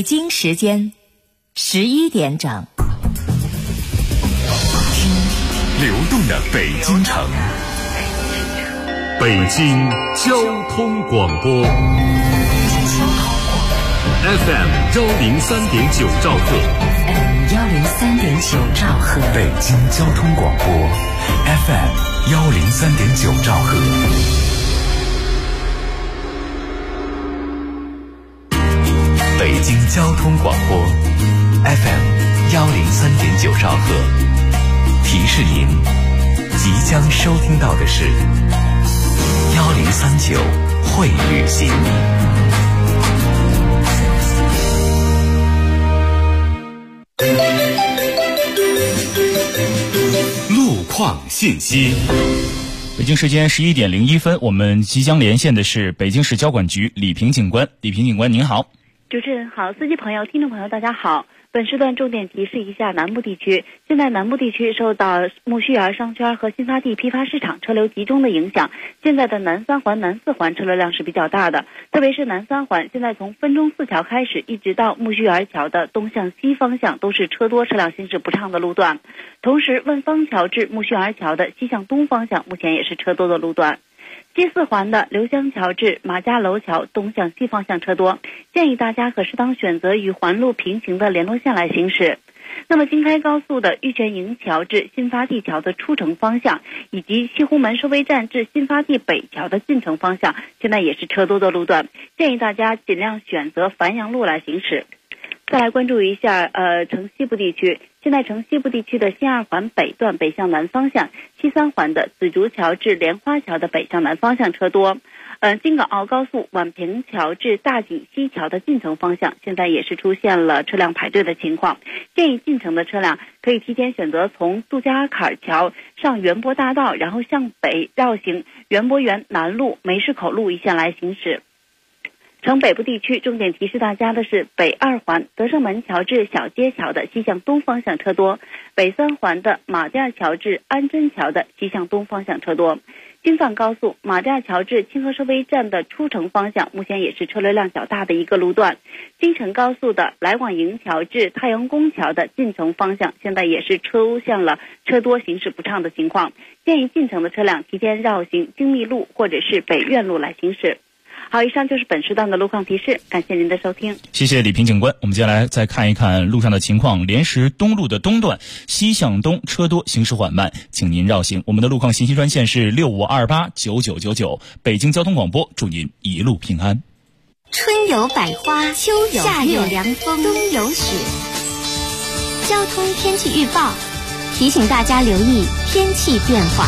北京时间11点整。 流动的北京城，北京交通广播 FM 103.9兆赫 103.9兆赫， 北京交通广播 FM 103.9兆赫。北京交通广播 FM 103.9兆赫，提示您即将收听到的是1039会旅行。路况信息。 北京时间11点01分，我们即将连线的是北京市交管局李平警官。李平警官您好。 主持人好，司机朋友、听众朋友大家好。本时段重点提示一下南部地区，现在南部地区受到苜蓿园商圈和新发地批发市场车流集中的影响，现在的南三环、南四环车流量是比较大的，特别是南三环，现在从分钟寺桥开始一直到苜蓿园桥的东向西方向都是车多车辆行驶不畅的路段，同时万方桥至苜蓿园桥的西向东方向目前也是车多的路段。西四环的刘香桥至马家楼桥东向西方向车多，建议大家可适当选择与环路平行的联络线来行驶。那么京开高速的玉泉营桥至新发地桥的出城方向，以及西湖门收费站至新发地北桥的进城方向，现在也是车多的路段，建议大家尽量选择繁阳路来行驶。再来关注一下城西部地区，现在城西部地区的新二环北段北向南方向，西三环的紫竹桥至莲花桥的北向南方向车多。京港澳高速宛平桥至大井西桥的进城方向，现在也是出现了车辆排队的情况，建议进城的车辆可以提前选择从杜家坎桥上园博大道，然后向北绕行园博园南路、梅市口路一线来行驶。城北部地区重点提示大家的是北二环德胜门桥至小街桥的西向东方向车多，北三环的马甸桥至安贞桥的西向东方向车多。京藏高速马甸桥至清河收费站的出城方向目前也是车流量较大的一个路段。京承高速的来往营桥至太阳宫桥的进城方向现在也是出现了车多行驶不畅的情况，建议进城的车辆提前绕行精密路或者是北苑路来行驶。好，以上就是本时段的路况提示，感谢您的收听。 谢谢李平警官。我们接下来再看一看路上的情况。莲石东路的东段西向东车多，行驶缓慢，请您绕行。我们的路况信息专线是65289999。北京交通广播，祝您一路平安。 春有百花，秋有夏有凉风，冬有雪。交通天气预报提醒大家留意天气变化。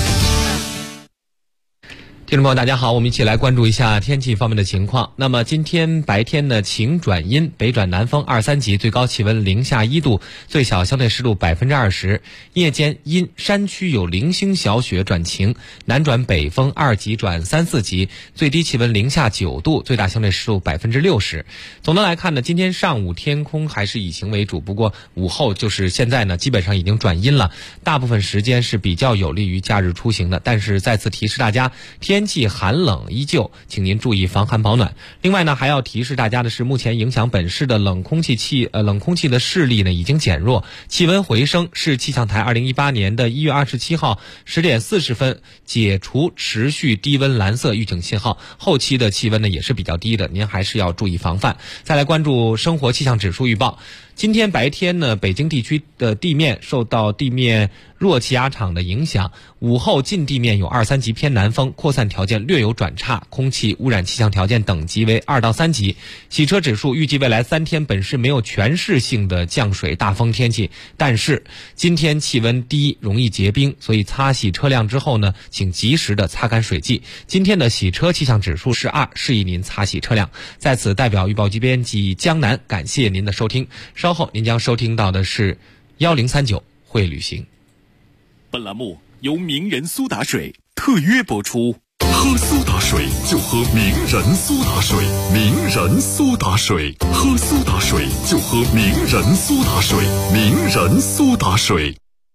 听众朋友大家好，我们一起来关注一下天气方面的情况。那么今天白天呢，晴转阴，北转南风2、3级，最高气温零下1度，最小相对湿度20%。夜间阴，山区有零星小雪转晴，南转北风2级转3、4级，最低气温零下9度，最大相对湿度60%。总的来看呢，今天上午天空还是以晴为主，不过午后就是现在呢，基本上已经转阴了，大部分时间是比较有利于假日出行的。但是再次提示大家，天气寒冷依旧，请您注意防寒保暖。另外呢，还要提示大家的是，目前影响本市的冷空气的势力呢已经减弱，气温回升。市气象台2018年的1月27号10点40分解除持续低温蓝色预警信号，后期的气温呢也是比较低的，您还是要注意防范。再来关注生活气象指数预报。今天白天呢，北京地区的地面受到地面弱气压场的影响，午后近地面有2、3级偏南风，扩散条件略有转差，空气污染气象条件等级为2到3级。洗车指数预计未来3天本市没有全市性的降水大风天气，但是今天气温低，容易结冰，所以擦洗车辆之后呢，请及时的擦干水迹。今天的洗车气象指数是2，示意您擦洗车辆。在此代表预报局编辑江南感谢您的收听，稍后您将收听到的是1039会旅行。 本栏目由名人苏打水特约播出。喝苏打水就喝名人苏打水，名人苏打水，喝苏打水就喝名人苏打水，名人苏打水。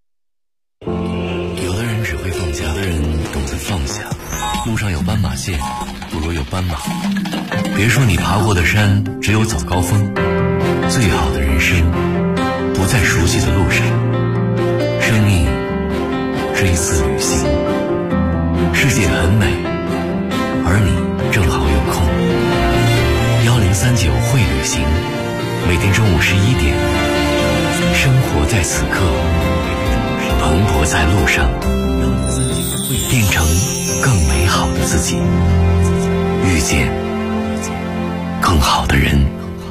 有的人只会放假，有的人懂得放下。路上有斑马线，不如有斑马。别说你爬过的山只有早高峰， 最好的人生不在熟悉的路上，生命是一次旅行。世界很美，而你正好有空。1039会旅行，每天中午11点，生活在此刻，蓬勃在路上，变成更美好的自己，遇见更好的人。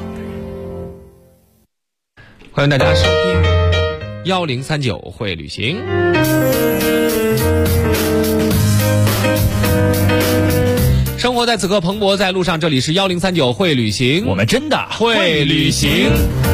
欢迎大家收听1039会旅行。生活在此刻，蓬勃在路上。这里是1039会旅行， 我们真的会旅行。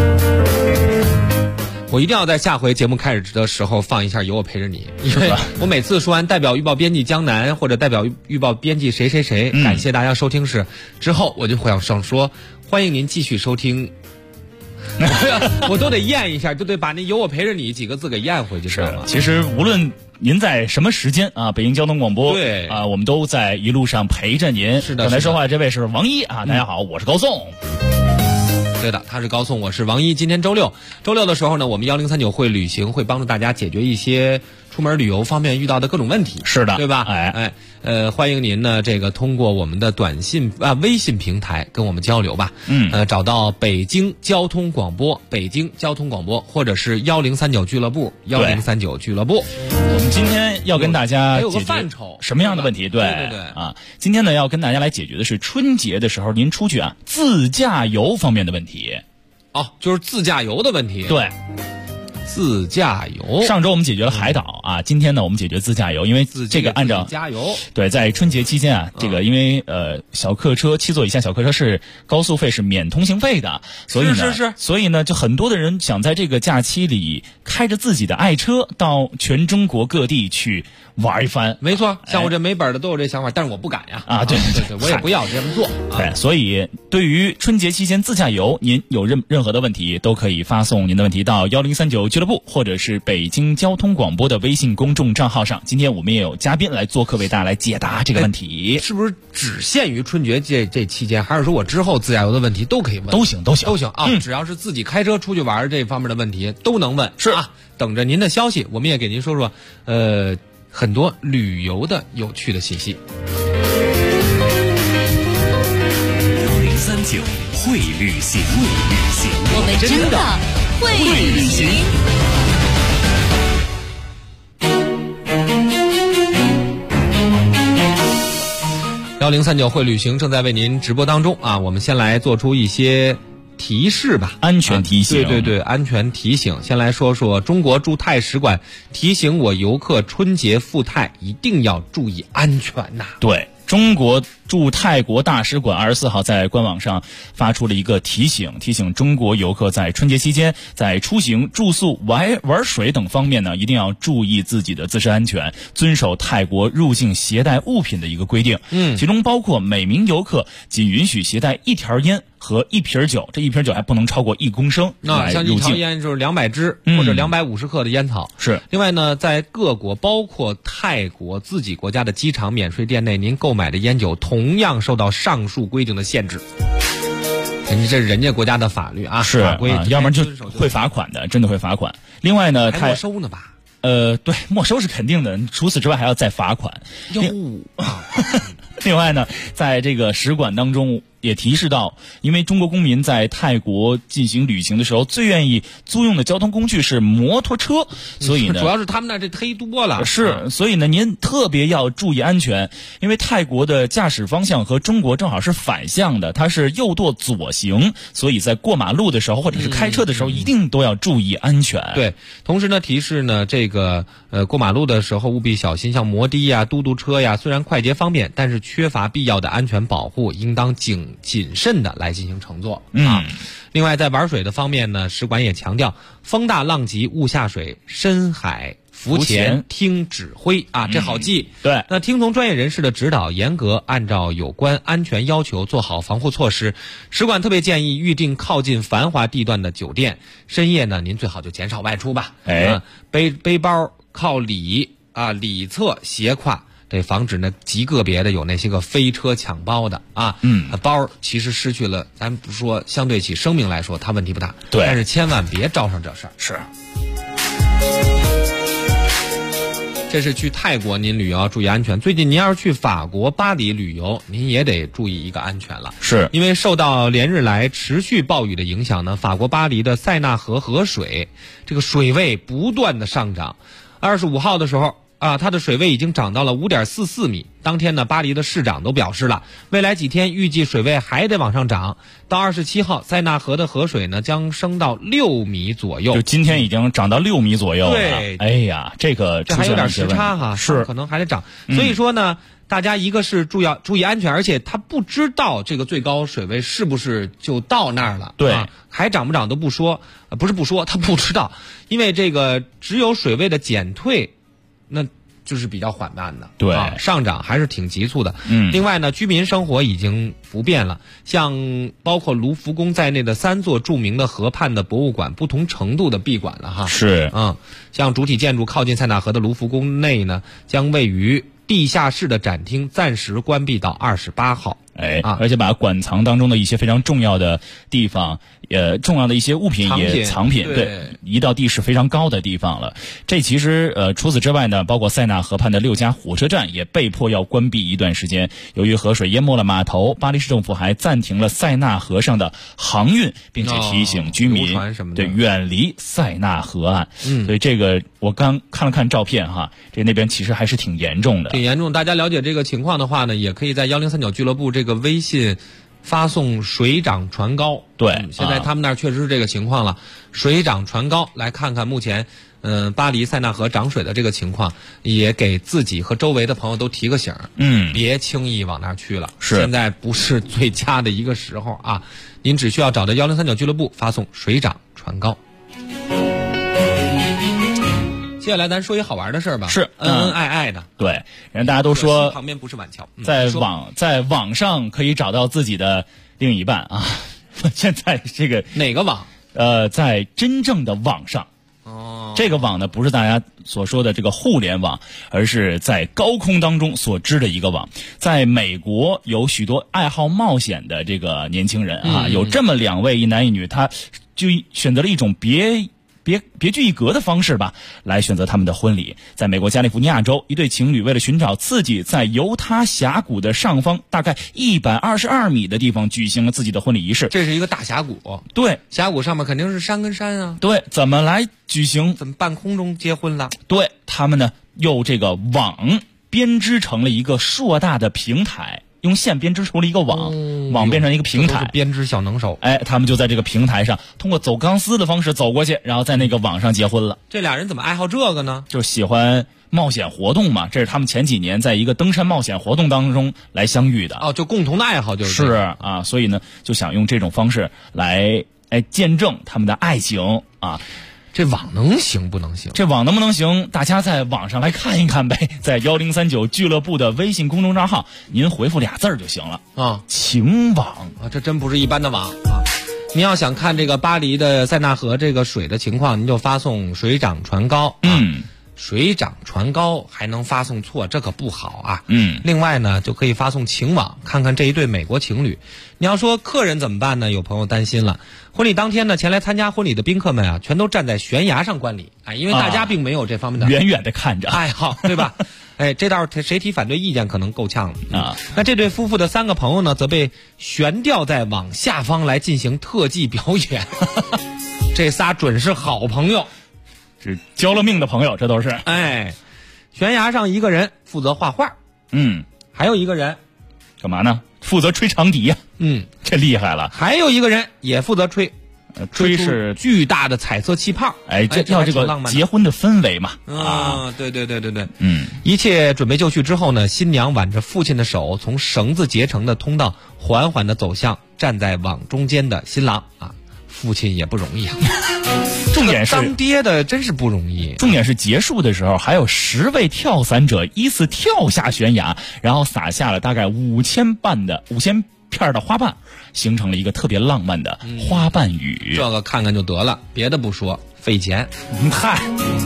我一定要在下回节目开始的时候放一下有我陪着你，因为我每次说完代表预报编辑江南或者代表预报编辑谁谁谁，感谢大家收听时之后，我就会想说欢迎您继续收听。我都得验一下，就得把那有我陪着你几个字给验回去，知道吗？ 其实无论您在什么时间啊，北京交通广播对啊，我们都在一路上陪着您。 是的， 刚才说话这位是王一啊，大家好，我是高颂。 对的，他是高颂，我是王一。今天周六的时候呢，我们1039会旅行会帮助大家解决一些出门旅游方面遇到的各种问题。 是的， 对吧？欢迎您呢，这个通过我们的微信平台跟我们交流吧。找到北京交通广播，或者是1039俱乐部，1039俱乐部。 我们今天要跟大家解决范畴什么样的问题？对啊，今天呢要跟大家来解决的是春节的时候您出去啊自驾游方面的问题。 哦，就是自驾游的问题。 对。 自驾游， 上周我们解决了海岛啊，今天呢我们解决自驾游，因为这个按照加油对，在春节期间啊，这个因为小客车7座以下小客车是高速费是免通行费的，所以呢就很多的人想在这个假期里开着自己的爱车到全中国各地去玩一番。 没错，像我这没本的都有这想法，但是我不敢呀。 对， 我也不要这么做。 对，所以对于春节期间自驾游，您有任何的问题都可以发送您的问题到1039俱乐部或者是北京交通广播的微信公众账号上。今天我们也有嘉宾来做客，为大家来解答这个问题。 是不是只限于春节这期间，还是说我之后自驾游的问题都可以问？ 都行啊！只要是自己开车出去玩这方面的问题都能问。 是啊，等着您的消息，我们也给您说说很多旅游的有趣的信息。 1039会旅行， 我们真的会旅行。 1039会旅行正在为您直播当中啊！我们先来做出一些提示吧， 安全提醒。 对，安全提醒。先来说说中国驻泰使馆提醒我游客春节赴泰一定要注意安全呐。 对，中国驻泰国大使馆24号在官网上发出了一个提醒中国游客在春节期间在出行、住宿、玩水等方面呢，一定要注意自己的自身安全，遵守泰国入境携带物品的一个规定。其中包括每名游客仅允许携带1条烟和1瓶酒，这1瓶酒还不能超过1公升。 那像1条烟就是200支或者250克的烟草。 是。另外呢，在各国包括泰国自己国家的机场免税店内，您购买的烟酒同样受到上述规定的限制。这是人家国家的法律啊， 是法规， 要不然就会罚款的，真的会罚款。另外呢， 还没收呢吧？ 对，没收是肯定的，除此之外还要再罚款。另外呢，在这个使馆当中也提示到，因为中国公民在泰国进行旅行的时候，最愿意租用的交通工具是摩托车，所以呢， 主要是他们那这忒多了。 是，所以呢，您特别要注意安全，因为泰国的驾驶方向和中国正好是反向的，它是右舵左行，所以在过马路的时候或者是开车的时候，一定都要注意安全。 对，同时呢，提示呢，这个过马路的时候务必小心，像摩的呀、嘟嘟车呀，虽然快捷方便，但是缺乏必要的安全保护，应当谨慎的来进行乘坐啊。另外，在玩水的方面呢，使馆也强调，风大浪急勿下水，深海浮潜听指挥啊，这好记。 对， 那听从专业人士的指导，严格按照有关安全要求做好防护措施。使馆特别建议预订靠近繁华地段的酒店，深夜呢，您最好就减少外出吧。背包靠里侧斜挎。 得防止那极个别的有那些个飞车抢包的啊。包其实失去了，咱不说相对起生命来说，它问题不大， 对， 但是千万别招上这事儿。 是。 这是去泰国您旅游要注意安全。最近您要是去法国巴黎旅游，您也得注意一个安全了。 是因为受到连日来持续暴雨的影响呢，法国巴黎的塞纳河河水这个水位不断的上涨。25号的时候啊，它的水位已经涨到了5.44米。当天呢，巴黎的市长都表示了，未来几天预计水位还得往上涨。到27号，塞纳河的河水呢将升到6米左右。 就今天已经涨到6米左右了。 对， 哎呀，这还有点时差哈， 是可能还得涨。所以说呢，大家一个是注意安全，而且他不知道这个最高水位是不是就到那儿了。 对， 还涨不涨都不说，不是不说，他不知道，因为这个只有水位的减退，那就是比较缓慢的， 对， 上涨还是挺急促的。另外呢，居民生活已经不便了，像包括卢浮宫在内的3座著名的河畔的博物馆，不同程度的闭馆了哈。 是， 像主体建筑靠近塞纳河的卢浮宫内呢，将位于地下室的展厅暂时关闭到28号。 而且把馆藏当中的一些非常重要的地方，重要的一些物品也藏品，对，移到地势非常高的地方了。这其实除此之外呢，包括塞纳河畔的6家火车站也被迫要关闭一段时间。由于河水淹没了码头，巴黎市政府还暂停了塞纳河上的航运，并且提醒居民对远离塞纳河岸。所以这个我刚看了看照片哈，这那边其实还是挺严重的。 挺严重，大家了解这个情况的话呢，也可以在1039俱乐部这个微信发送水涨船高。 对， 现在他们那儿确实是这个情况了，水涨船高。来看看目前巴黎塞纳河涨水的这个情况，也给自己和周围的朋友都提个醒，别轻易往那儿去了。 是， 现在不是最佳的一个时候啊，您只需要找到1039俱乐部发送水涨船高。接下来咱说一好玩的事儿吧， 是恩恩爱爱的。 对，人大家都说旁边不是晚桥， 在网上可以找到自己的另一半啊。现在这个哪个网？ 在真正的网上。这个网呢，不是大家所说的这个互联网，而是在高空当中所织的一个网。在美国有许多爱好冒险的这个年轻人啊，有这么2位，一男一女，他就选择了一种别具一格的方式吧，来选择他们的婚礼。在美国加利福尼亚州，一对情侣为了寻找刺激，在犹他峡谷的上方大概122米的地方举行了自己的婚礼仪式。 这是一个大峡谷， 对， 峡谷上面肯定是山跟山啊。 对，怎么来举行？ 怎么半空中结婚了？ 对，他们呢用这个网编织成了一个硕大的平台。用线编织出了一个网变成一个平台， 编织小能手。 他们就在这个平台上通过走钢丝的方式走过去，然后在那个网上结婚了。 这俩人怎么爱好这个呢？ 就喜欢冒险活动嘛，这是他们前几年在一个登山冒险活动当中来相遇的。 就共同的爱好就是啊，所以呢就想用这种方式来见证他们的爱情啊。 这网能行不能行？ 这网能不能行？大家在网上来看一看呗，在1039俱乐部的微信公众账号，您回复俩字就行了啊，情网啊，这真不是一般的网啊！您要想看这个巴黎的塞纳河这个水的情况，您就发送水涨船高。水涨船高还能发送错，这可不好啊。另外呢，就可以发送情网，看看这一对美国情侣。你要说客人怎么办呢？有朋友担心了。婚礼当天呢，前来参加婚礼的宾客们啊，全都站在悬崖上观礼，因为大家并没有这方面的远远的看着爱好，对吧？这倒是谁提反对意见可能够呛了啊。那这对夫妇的3个朋友呢，则被悬吊在网下方来进行特技表演。这仨准是好朋友。 是交了命的朋友，这都是。 悬崖上一个人负责画画，还有一个人干嘛呢？负责吹长笛呀。这厉害了。 还有一个人也负责吹是巨大的彩色气泡。 这要这个结婚的氛围嘛。 对。一切准备就绪之后呢，新娘挽着父亲的手，从绳子结成的通道缓缓地走向站在网中间的新郎啊。父亲也不容易啊。 重点是当爹的真是不容易。 重点是结束的时候，还有10位跳伞者依次跳下悬崖，然后撒下了大概5000片的花瓣，形成了一个特别浪漫的花瓣雨。 这个看看就得了，别的不说，费钱。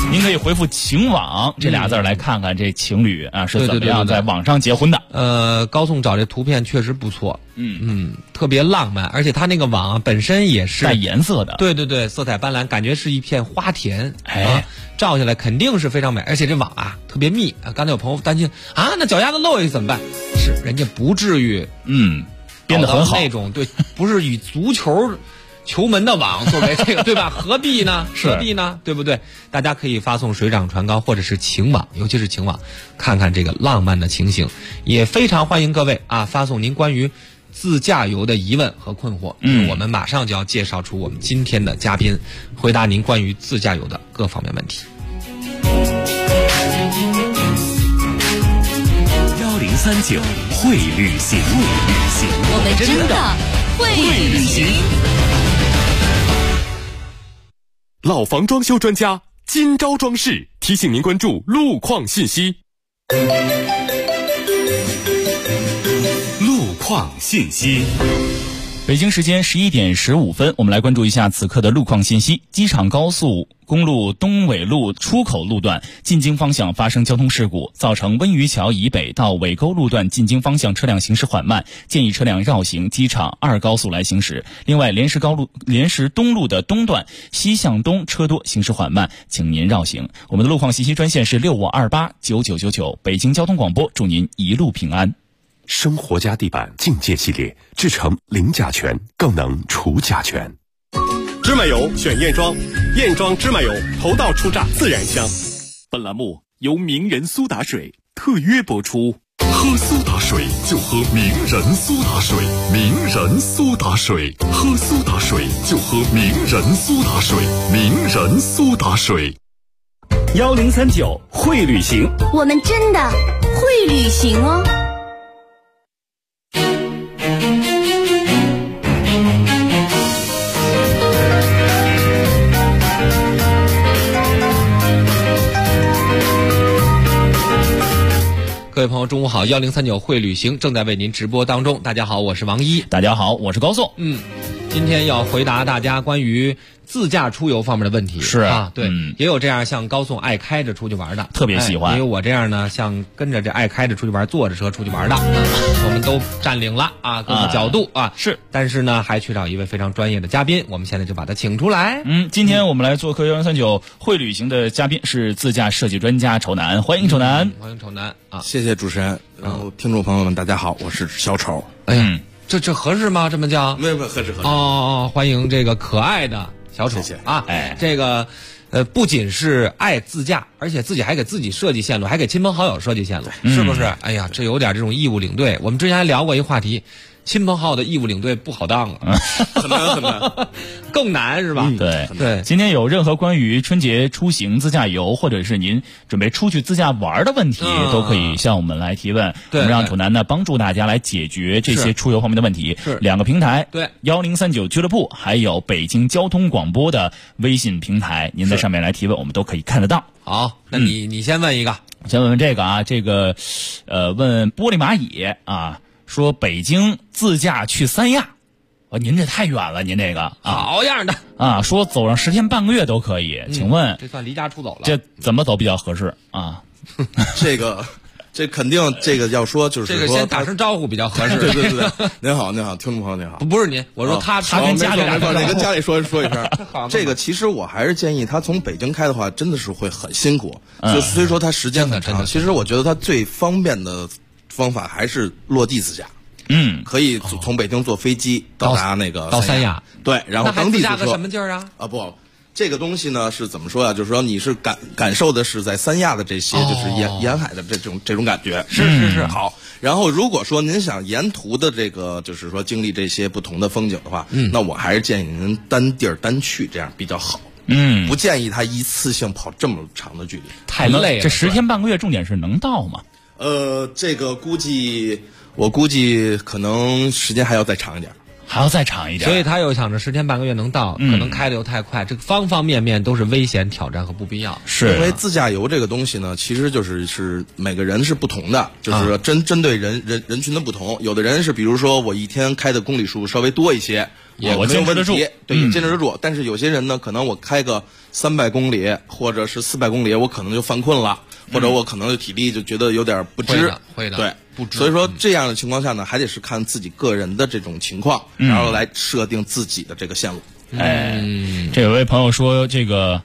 您可以回复情网这俩字来看看这情侣啊是怎么样在网上结婚的。 高颂找这图片确实不错，特别浪漫，而且它那个网本身也是带颜色的， 对对对，色彩斑斓，感觉是一片花田，照下来肯定是非常美，而且这网啊特别密。刚才有朋友担心啊，那脚丫子漏下去怎么办？是人家不至于， 编得很好那种，对，不是以足球门的网作为这个，对吧？何必呢？何必呢？对不对？大家可以发送水涨船高或者是情网，尤其是情网，看看这个浪漫的情形。也非常欢迎各位啊，发送您关于自驾游的疑问和困惑。我们马上就要介绍出我们今天的嘉宾，回答您关于自驾游的各方面问题。 1039会旅行， 我们真的会旅行。 老房装修专家今朝装饰提醒您关注路况信息。 路况信息。 北京时间11点15分，我们来关注一下此刻的路况信息。机场高速公路东纬路出口路段进京方向发生交通事故，造成温榆桥以北到尾沟路段进京方向车辆行驶缓慢，建议车辆绕行机场2高速来行驶。另外，莲石东路的东段西向东车多，行驶缓慢，请您绕行。我们的路况信息专线是65289999，北京交通广播，祝您一路平安。 生活家地板境界系列制成零甲醛，更能除甲醛。 芝麻油选燕庄，燕庄芝麻油头道出榨自然香。 本栏目由名人苏打水特约播出。喝苏打水就喝名人苏打水，名人苏打水，喝苏打水就喝名人苏打水，名人苏打水。 1039会旅行， 我们真的会旅行哦。 各位朋友，中午好！1039会旅行正在为您直播当中。大家好，我是王一。 大家好，我是高颂。 今天要回答大家关于自驾出游方面的问题。 是啊，对，也有这样像高颂爱开着出去玩的， 特别喜欢。 也有我这样呢，像跟着这爱开着出去玩，坐着车出去玩的，我们都占领了啊，各个角度啊。 是， 但是呢，还缺少一位非常专业的嘉宾，我们现在就把他请出来。 今天我们来做客1039会旅行的嘉宾是自驾设计专家丑男，欢迎丑男。 欢迎丑男啊！ 谢谢主持人，然后听众朋友们，大家好，我是小丑。 这合适吗？这么叫？ 没有合适。 欢迎这个可爱的小丑， 谢谢啊！这个不仅是爱自驾，而且自己还给自己设计线路，还给亲朋好友设计线路，是不是？哎呀，这有点这种义务领队。我们之前还聊过一话题，亲朋好友的义务领队不好当啊， 很难， 更难是吧？ 对。今天有任何关于春节出行自驾游，或者是您准备出去自驾玩的问题，都可以向我们来提问。我们让丑男呢帮助大家来解决这些出游方面的问题。 是两个平台， 对 1039俱乐部，还有北京交通广播的微信平台，您在上面来提问，我们都可以看得到。 好，那你先问一个， 先问问这个啊，问玻璃蚂蚁啊。说北京自驾去三亚，您这太远了，您这个好样的啊！说走上10天半个月都可以，请问这算离家出走了？ 这怎么走比较合适啊？ 这肯定要说就是说这个先打声招呼比较合适。 对，您好，听众朋友您好。 不是您，我说他跟家里跟家里说一声。这个其实我还是建议他从北京开的话，真的是会很辛苦。所以说他时间很长。其实我觉得他最方便的方法还是落地自驾。可以从北京坐飞机到达到三亚。 对，然后当地自驾个什么劲儿啊？ 不。这个东西呢是怎么说呀？就是说你是感受的是在三亚的这些就是沿海的这种感觉。 是好。然后如果说您想沿途的这个就是说经历这些不同的风景的话，那我还是建议您单地儿单去，这样比较好。不建议他一次性跑这么长的距离， 太累了。 这10天半个月，重点是能到吗？ 这个我估计可能时间还要再长一点。 还要再长一点， 所以他又想着10天半个月能到，可能开的又太快，这个方方面面都是危险、挑战和不必要。 是因为自驾游这个东西呢，其实是每个人是不同的，就是针对人群的不同。有的人是比如说我一天开的公里数稍微多一些， 我坚持得住， 对，坚持得住。但是有些人呢，可能我开个300公里或者是400公里，我可能就犯困了，或者我可能体力就觉得有点不支， 会的， 对。 不知所以说这样的情况下呢，还得是看自己个人的这种情况，然后来设定自己的这个线路。 这有位朋友说这个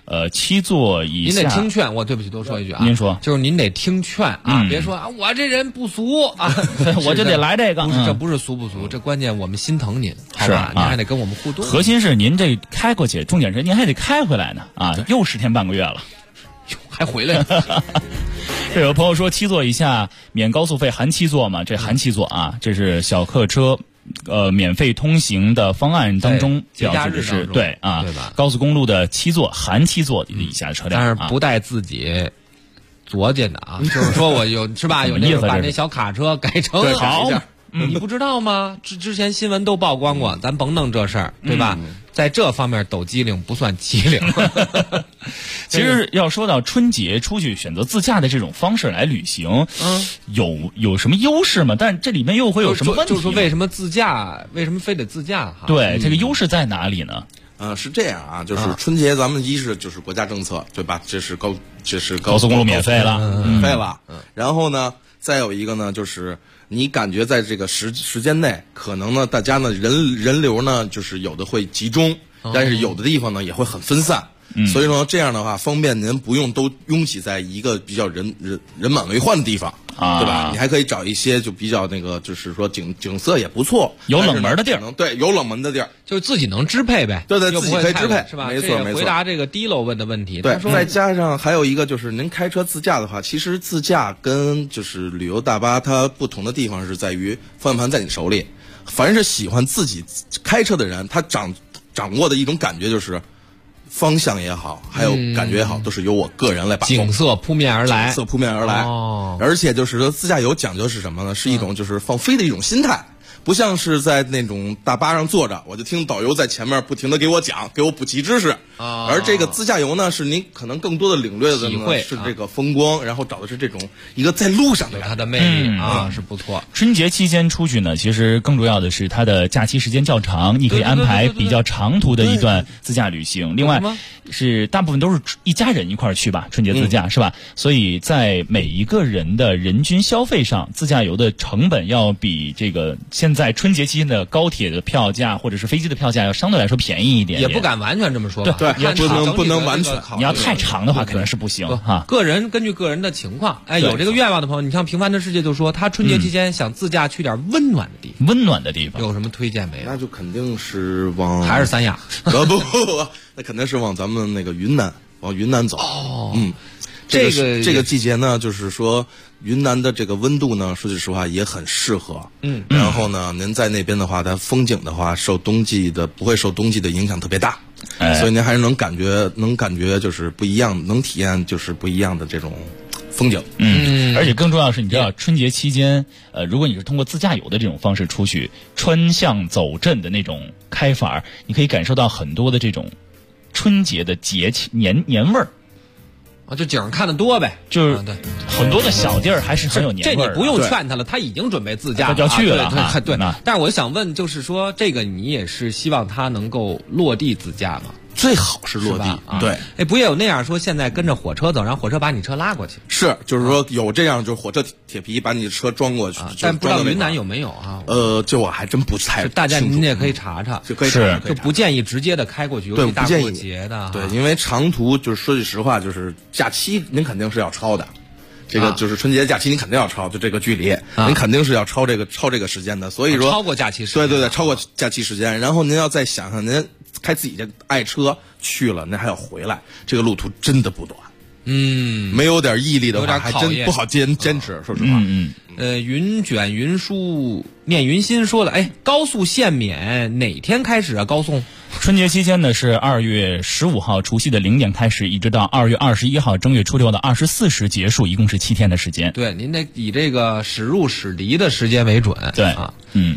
7座以下， 您得听劝。我对不起，多说一句啊， 您说， 就是您得听劝啊，别说啊，我这人不俗啊， 我就得来这个。 这不是俗不俗，这关键我们心疼您，好吧？您还得跟我们互动。 核心是您这开过去，重点是您还得开回来呢啊，又10天半个月了， 还回来了。 这有朋友说7座以下免高速费含7座嘛？这含7座啊，这是小客车免费通行的方案当中表示的是对啊， 对吧？ 高速公路的7座含7座以下的车辆， 但是不带自己左肩的啊，就是说我有是吧？有那个把那小卡车改成好。 你不知道吗？之前新闻都曝光过，咱甭弄这事儿，对吧？在这方面抖机灵不算机灵。 其实要说到春节出去选择自驾的这种方式来旅行，有什么优势吗？但这里面又会有什么问题？ 就是说为什么自驾？为什么非得自驾？哈， 对，这个优势在哪里呢？ 是这样啊，就是春节咱们一是就是国家政策，对吧？这是高速公路免费了， 免费了。然后呢，再有一个呢，就是你感觉在这个时间内，可能呢，大家呢人流呢，就是有的会集中，但是有的地方呢也会很分散。所以说这样的话，方便您不用都拥挤在一个比较人满为患的地方，对吧？你还可以找一些就比较那个，就是说景色也不错， 有冷门的地儿， 对，有冷门的地儿， 就是自己能支配呗， 对，自己可以支配， 是吧？ 没错。 回答这个低楼问的问题， 对。再加上还有一个就是您开车自驾的话，其实自驾跟就是旅游大巴它不同的地方是在于方向盘在你手里，凡是喜欢自己开车的人，他掌握的一种感觉就是。方向也好，还有感觉也好，都是由我个人来把控。 景色扑面而来， 而且就是说自驾游讲究是什么呢？是一种就是放飞的一种心态，不像是在那种大巴上坐着，我就听导游在前面不停的给我讲，给我补齐知识。而这个自驾游呢，是您可能更多的领略的呢是这个风光，然后找的是这种一个在路上的它的魅力是不错。 春节期间出去呢，其实更重要的是它的假期时间较长，你可以安排比较长途的一段自驾旅行。另外是大部分都是一家人一块儿去吧，春节自驾是吧？所以在每一个人的人均消费上，自驾游的成本要比这个现在春节期间的高铁的票价或者是飞机的票价要相对来说便宜一点。 也不敢完全这么说吧。 对，不能完全。 你要太长的话，肯定是不行哈。 根据个人的情况，有这个愿望的朋友，你像平凡的世界就说，他春节期间想自驾去点温暖的地方，有什么推荐没有？ 那就肯定是还是三亚？ 不，那肯定是往咱们那个往云南走。这个季节呢，就是说云南的这个温度呢，说句实话也很适合。然后呢，您在那边的话，它风景的话，不会受冬季的影响特别大。所以您还是能感觉就是不一样，能体验就是不一样的这种风景。 而且更重要的是，你知道春节期间，如果你是通过自驾游的这种方式出去，川巷走镇的那种开法，你可以感受到很多的这种春节的节气年味儿。 就景看得多呗， 就是很多的小地儿还是很有年味儿。 这你不用劝他了，他已经准备自驾要去了。 对，但是我想问，就是说这个你也是希望他能够落地自驾吗？ 最好是落地， 对。不也有那样说，现在跟着火车走，然后火车把你车拉过去？ 是，就是说有这样，就是火车铁皮把你车装过去。 但不知道云南有没有啊？ 这我还真不太。 大家您也可以查查， 就可以就不建议直接的开过去，尤其大过节的。 对，因为长途就是说句实话，就是假期您肯定是要超的。这个就是春节假期，你肯定要超，就这个距离，您肯定是要超这个时间的。所以说超过假期时间， 对，超过假期时间。然后您要再想想，您开自己的爱车去了，您还要回来，这个路途真的不短。没有点毅力的话，还真不好坚持。说实话， 云卷云舒念云心说了，高速限免哪天开始啊？高速春节期间呢是2月15号除夕的0点开始，一直到2月21号正月初6的24时结束，一共是7天的时间。 对，您得以这个驶入驶离的时间为准。 对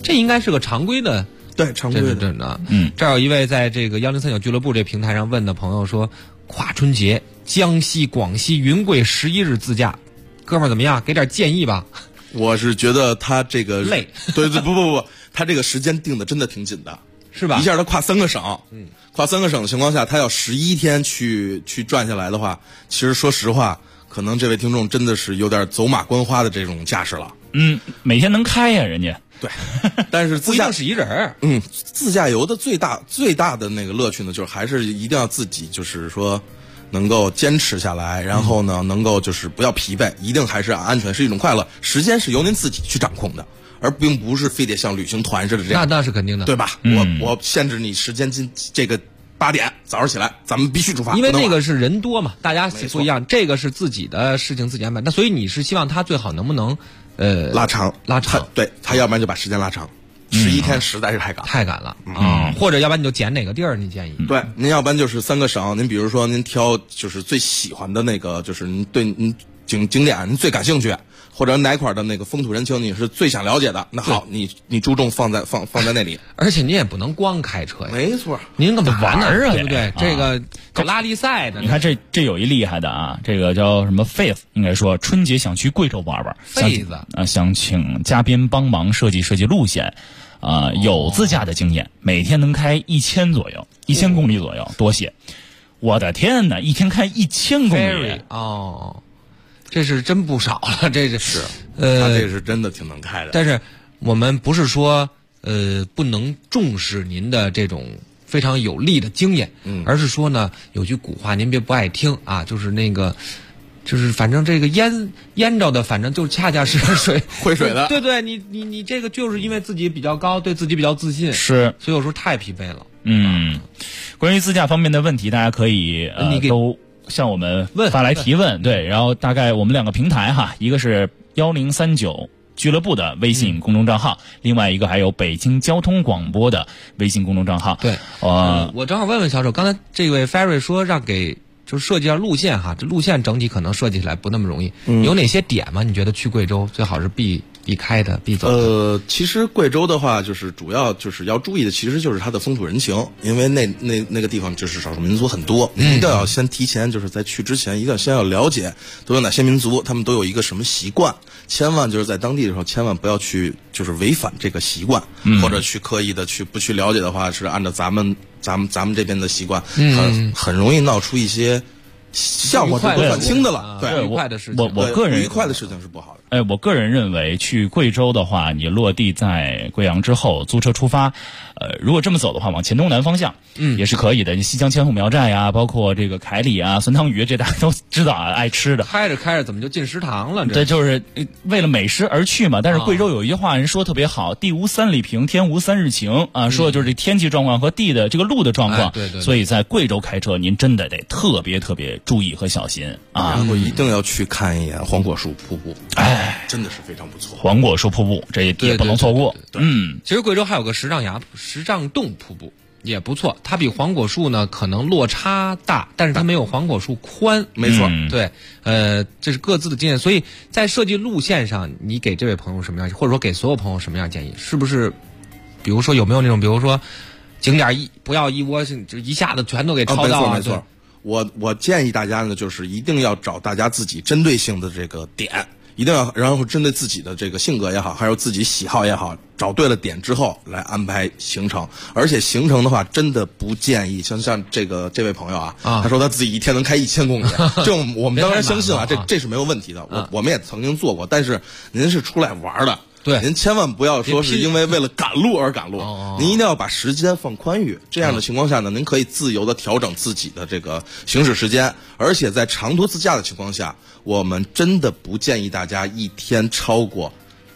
这应该是个常规的。 对，常规的。 真的。这儿有一位在这个1039俱乐部这平台上问的朋友说，跨春节江西、广西云贵11日自驾，哥们儿怎么样？给点建议吧。 我是觉得他这个累。 对，不，他这个时间定的真的挺紧的， 是吧？ 一下他跨3个省，跨3个省的情况下，他要11天去转下来的话，其实说实话，可能这位听众真的是有点走马观花的这种架势了。 每天能开呀，人家。 对，但是自驾是一人。 自驾游的最大的那个乐趣呢，就是还是一定要自己就是说能够坚持下来，然后呢能够就是不要疲惫，一定还是安全，是一种快乐。时间是由您自己去掌控的，而并不是非得像旅行团似的这样。 那是肯定的， 对吧？我限制你时间，这个8点早上起来，咱们必须出发。 因为那个是人多嘛，大家不一样，这个是自己的事情自己安排。那所以你是希望他最好能不能拉长？对，他要不然就把时间拉长。11天实在是太赶了或者要不然你就捡哪个地儿？你建议？ 对，您要不然就是3个省，您比如说您挑就是最喜欢的那个，就是您对您景点您最感兴趣，或者哪块的那个风土人情你是最想了解的，那好，你注重放在那里。 而且您也不能光开车呀， 没错， 您干嘛玩啊？ 对不对？这个搞拉力赛的， 你看这有一厉害的啊，这个叫什么 Faith， 应该说春节想去贵州玩玩，Faith 想请嘉宾帮忙设计路线。有自驾的经验，每天能开1000左右，1000公里左右，多些。我的天哪，一天开1000公里这是真不少了，这是他这是真的挺能开的。 但是我们不是说不能重视您的这种非常有利的经验，而是说呢，有句古话您别不爱听啊，就是那个。就是反正这个淹着的，反正就恰恰是水会水的。 对，你这个就是因为自己比较高，对自己比较自信， 是， 所以有时候太疲惫了。 关于自驾方面的问题，大家可以都向我们发来提问。对，然后大概我们2个平台哈，一个是1039俱乐部的微信公众账号，另外一个还有北京交通广播的微信公众账号。 对，我正好问问小手，刚才这位 Ferry 说让给。就是设计下路线哈，这路线整体可能设计起来不那么容易。有哪些点吗？你觉得去贵州最好是避开的、避走的？ 其实贵州的话，就是主要就是要注意的，其实就是它的风土人情，因为那个地方就是少数民族很多，一定要先提前，就是在去之前一定要先要了解都有哪些民族，他们都有一个什么习惯，千万就是在当地的时候，千万不要去就是违反这个习惯，或者去刻意的不去了解的话，是按照咱们这边的习惯，很容易闹出一些笑话都算轻的了。 对，不愉快的事情， 我个人不愉快的事情是不好的。 我个人认为去贵州的话，你落地在贵阳之后租车出发，如果这么走的话，往黔东南方向，也是可以的。你西江千户苗寨啊，包括这个凯里啊、酸汤鱼，这大家都知道啊，爱吃的。 开着怎么就进食堂了？ 对，就是为了美食而去嘛。但是贵州有一句话，人说特别好，地无3里平，天无3日晴啊，说的就是这天气状况和地的这个路的状况。 对。 所以在贵州开车，您真的得特别注意和小心啊。 然后一定要去看一眼黄果树瀑布，真的是非常不错。 黄果树瀑布这也不能错过。 其实贵州还有个石杖洞瀑布也不错，它比黄果树呢可能落差大，但是它没有黄果树宽。 没错， 对，这是各自的经验。所以在设计路线上，你给这位朋友什么样，或者说给所有朋友什么样建议？是不是，比如说有没有那种，比如说景点不要一窝就一下子全都给抄到没错。我建议大家呢，就是一定要找大家自己针对性的这个点，一定要然后针对自己的这个性格也好，还有自己喜好也好，找对了点之后来安排行程。而且行程的话，真的不建议像这位朋友啊，他说他自己一天能开1000公里，这种我们当然相信啊，这是没有问题的。我们也曾经做过，但是您是出来玩的。 对， 您千万不要说是因为为了赶路而赶路，您一定要把时间放宽裕。这样的情况下呢，您可以自由的调整自己的这个行驶时间，而且在长途自驾的情况下，我们真的不建议大家一天超过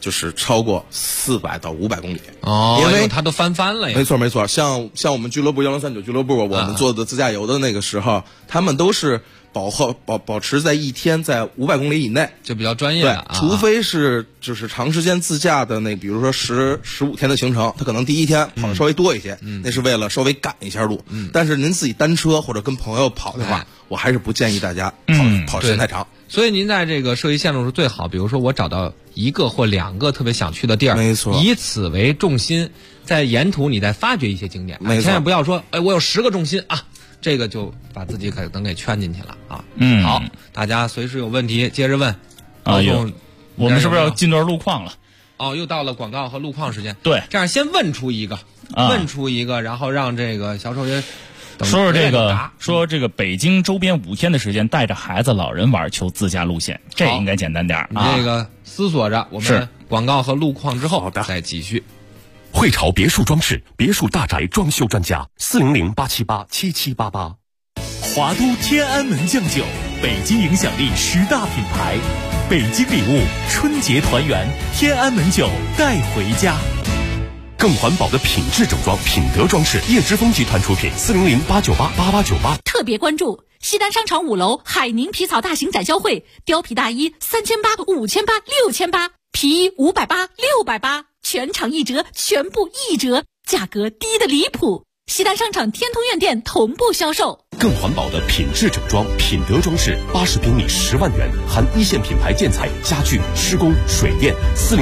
400到500公里。因为它都翻了呀。 没错，像我们俱乐部1039俱乐部，我们做的自驾游的那个时候，他们都是保持在一天在500公里以内， 就比较专业的。 除非是就是长时间自驾的比如说15天的行程，他可能第一天跑的稍微多一些，那是为了稍微赶一下路。但是您自己单车或者跟朋友跑的话，我还是不建议大家跑时间太长。 所以您在这个设计线路时最好，比如说我找到1个或2个特别想去的地儿， 没错， 以此为重心，在沿途你再发掘一些景点， 没错， 千万不要说，我有10个重心啊，这个就把自己可能给圈进去了啊。好，大家随时有问题接着问。 我们是不是要进段路况了？ 又到了广告和路况时间。 对， 这样先问出一个，然后让这个小守约说这个北京周边5天的时间，带着孩子、老人玩，求自驾路线，这应该简单点啊。 你这个思索着，我们广告和路况之后再继续。 汇潮别墅装饰，别墅大宅装修专家，400-878-7788。 华都天安门酱酒，北京影响力10大品牌，北京礼物，春节团圆，天安门酒带回家。 更环保的品质整装，品德装饰，叶之峰集团出品，400-898-8898。 特别关注西单商场5楼海宁皮草大型展销会，貂皮大衣3800、5800、6800，皮衣580、680，全场1折，全部1折，价格低得离谱。西单商场天通苑店同步销售。 更环保的品质整装，品德装饰，80平米10万元，含1线品牌建材、家具、施工、水电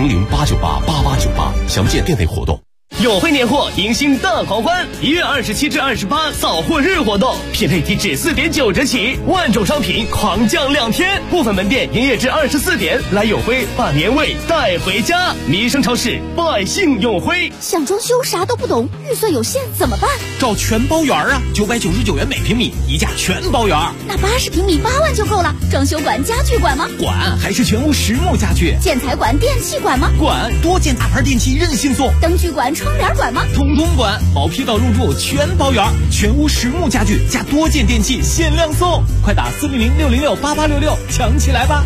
，400-898-8898，详见店内活动。 友汇年货迎新大狂欢，1月27至28扫货日活动，品类低至4.9折起，万种商品狂降2天，部分门店营业至24点，来友辉把年味带回家。民生超市，百姓永辉。 想装修啥都不懂，预算有限怎么办？ 找全包园啊，999元每平米，一价全包园。 那80平米8万就够了。装修管、家具管吗？ 管，还是全屋实木家具。 建材管、电器管吗？ 管，多件大牌电器任性送。 灯具管、窗帘管吗？ 统统管，毛坯到入住全包圆，全屋实木家具加多件电器限量送，快打400-606-8866抢起来吧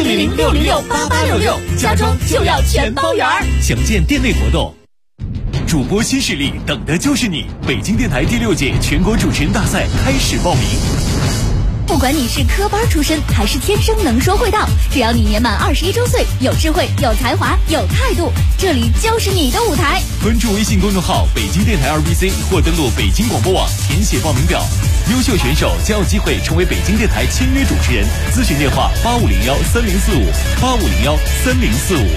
！400-606-8866，家装就要全包圆。 详见店内活动。主播新势力，等的就是你！北京电台第6届全国主持人大赛开始报名。 不管你是科班出身还是天生能说会道，只要你年满21周岁，有智慧、有才华、有态度，这里就是你的舞台。 关注微信公众号北京电台2BC 或登录北京广播网填写报名表，优秀选手将有机会成为北京电台签约主持人。咨询电话8501-3045，8501-3045。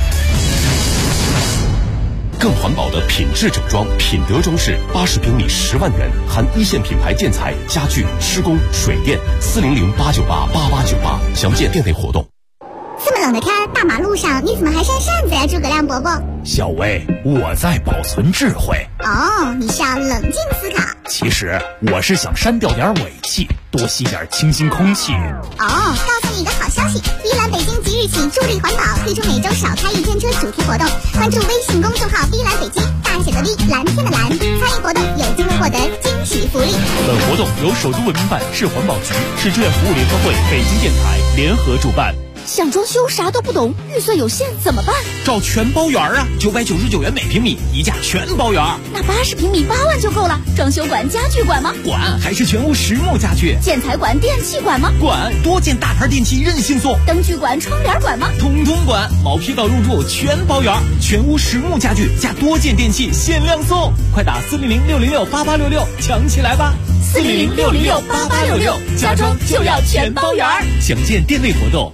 更环保的品质整装，品德装饰，80平米10万元，含1线品牌建材、家具、施工、水电，400-898-8898，详见店内活动。 这么冷的天，大马路上你怎么还扇扇子呀，诸葛亮伯伯？ 小薇，我在保存智慧。 你是要冷静思考。 其实我是想删掉点尾气，多吸点清新空气。 告诉你一个好消息，碧蓝北京即日起助力环保，推出每周少开1天车主题活动。关注微信公众号碧蓝北京，大写的 V， 蓝天的蓝，参与活动有机会获得惊喜福利。 本活动由首都文明办、市环保局、市志愿服务联合会、北京电台联合主办。 想装修啥都不懂，预算有限怎么办？ 找全包圆啊，999元每平米，一价全包圆。 那80平米8万就够了。装修管、家具管吗？ 管，还是全屋实木家具。 建材管、电器管吗？ 管，多件大牌电器任性送。 灯具管、窗帘管吗？ 统统管，毛坯到入住全包圆，全屋实木家具加多件电器限量送，快打400-606-8866抢起来吧 ！400-606-8866，家装就要全包圆。 详见店内活动。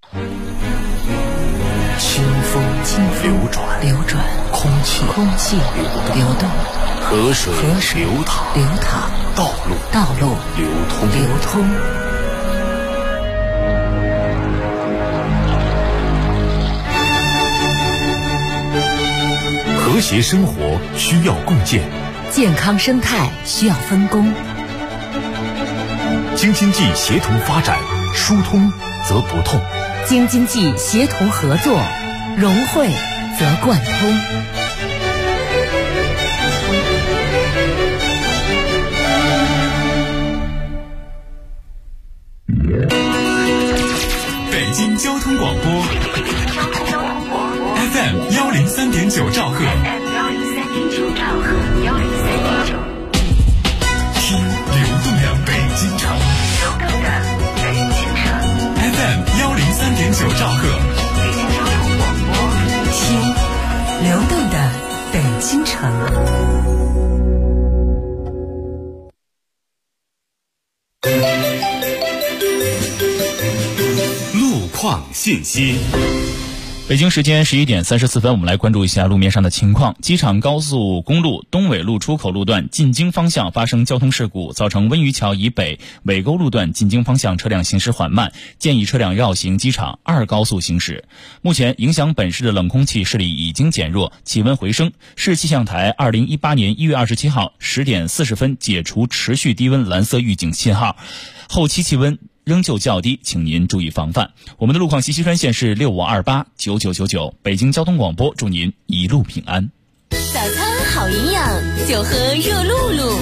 清风流转，空气流动，河水流淌，道路流通。 和谐生活需要共建， 健康生态需要分工。 京津冀协同发展，疏通则不痛。 京津冀协同合作，融汇则贯通。 北京交通广播 FM 103.9兆赫，听流动的北京城。FM 103.9兆赫， 听流动的北京城。 信息。 北京时间11点34分，我们来关注一下路面上的情况。机场高速公路东纬路出口路段进京方向发生交通事故，造成温榆桥以北尾沟路段进京方向车辆行驶缓慢，建议车辆绕行机场2高速行驶。目前影响本市的冷空气势力已经减弱，气温回升。市气象台2018年1月27号10点40分解除持续低温蓝色预警信号，后期气温仍旧较低，请您注意防范。我们的路况信息专线是65289999，北京交通广播，祝您一路平安。 早餐好营养，就喝热露露。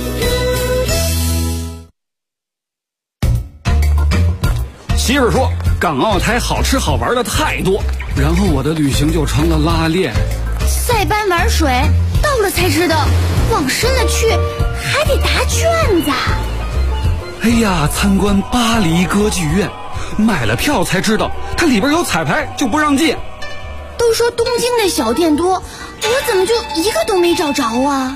媳妇说，港澳台好吃好玩的太多，然后我的旅行就成了拉练。 塞班玩水，到了才知道，往深了去还得答卷子。 哎呀，参观巴黎歌剧院，买了票才知道它里边有彩排，就不让进。 都说东京的小店多，我怎么就一个都没找着啊？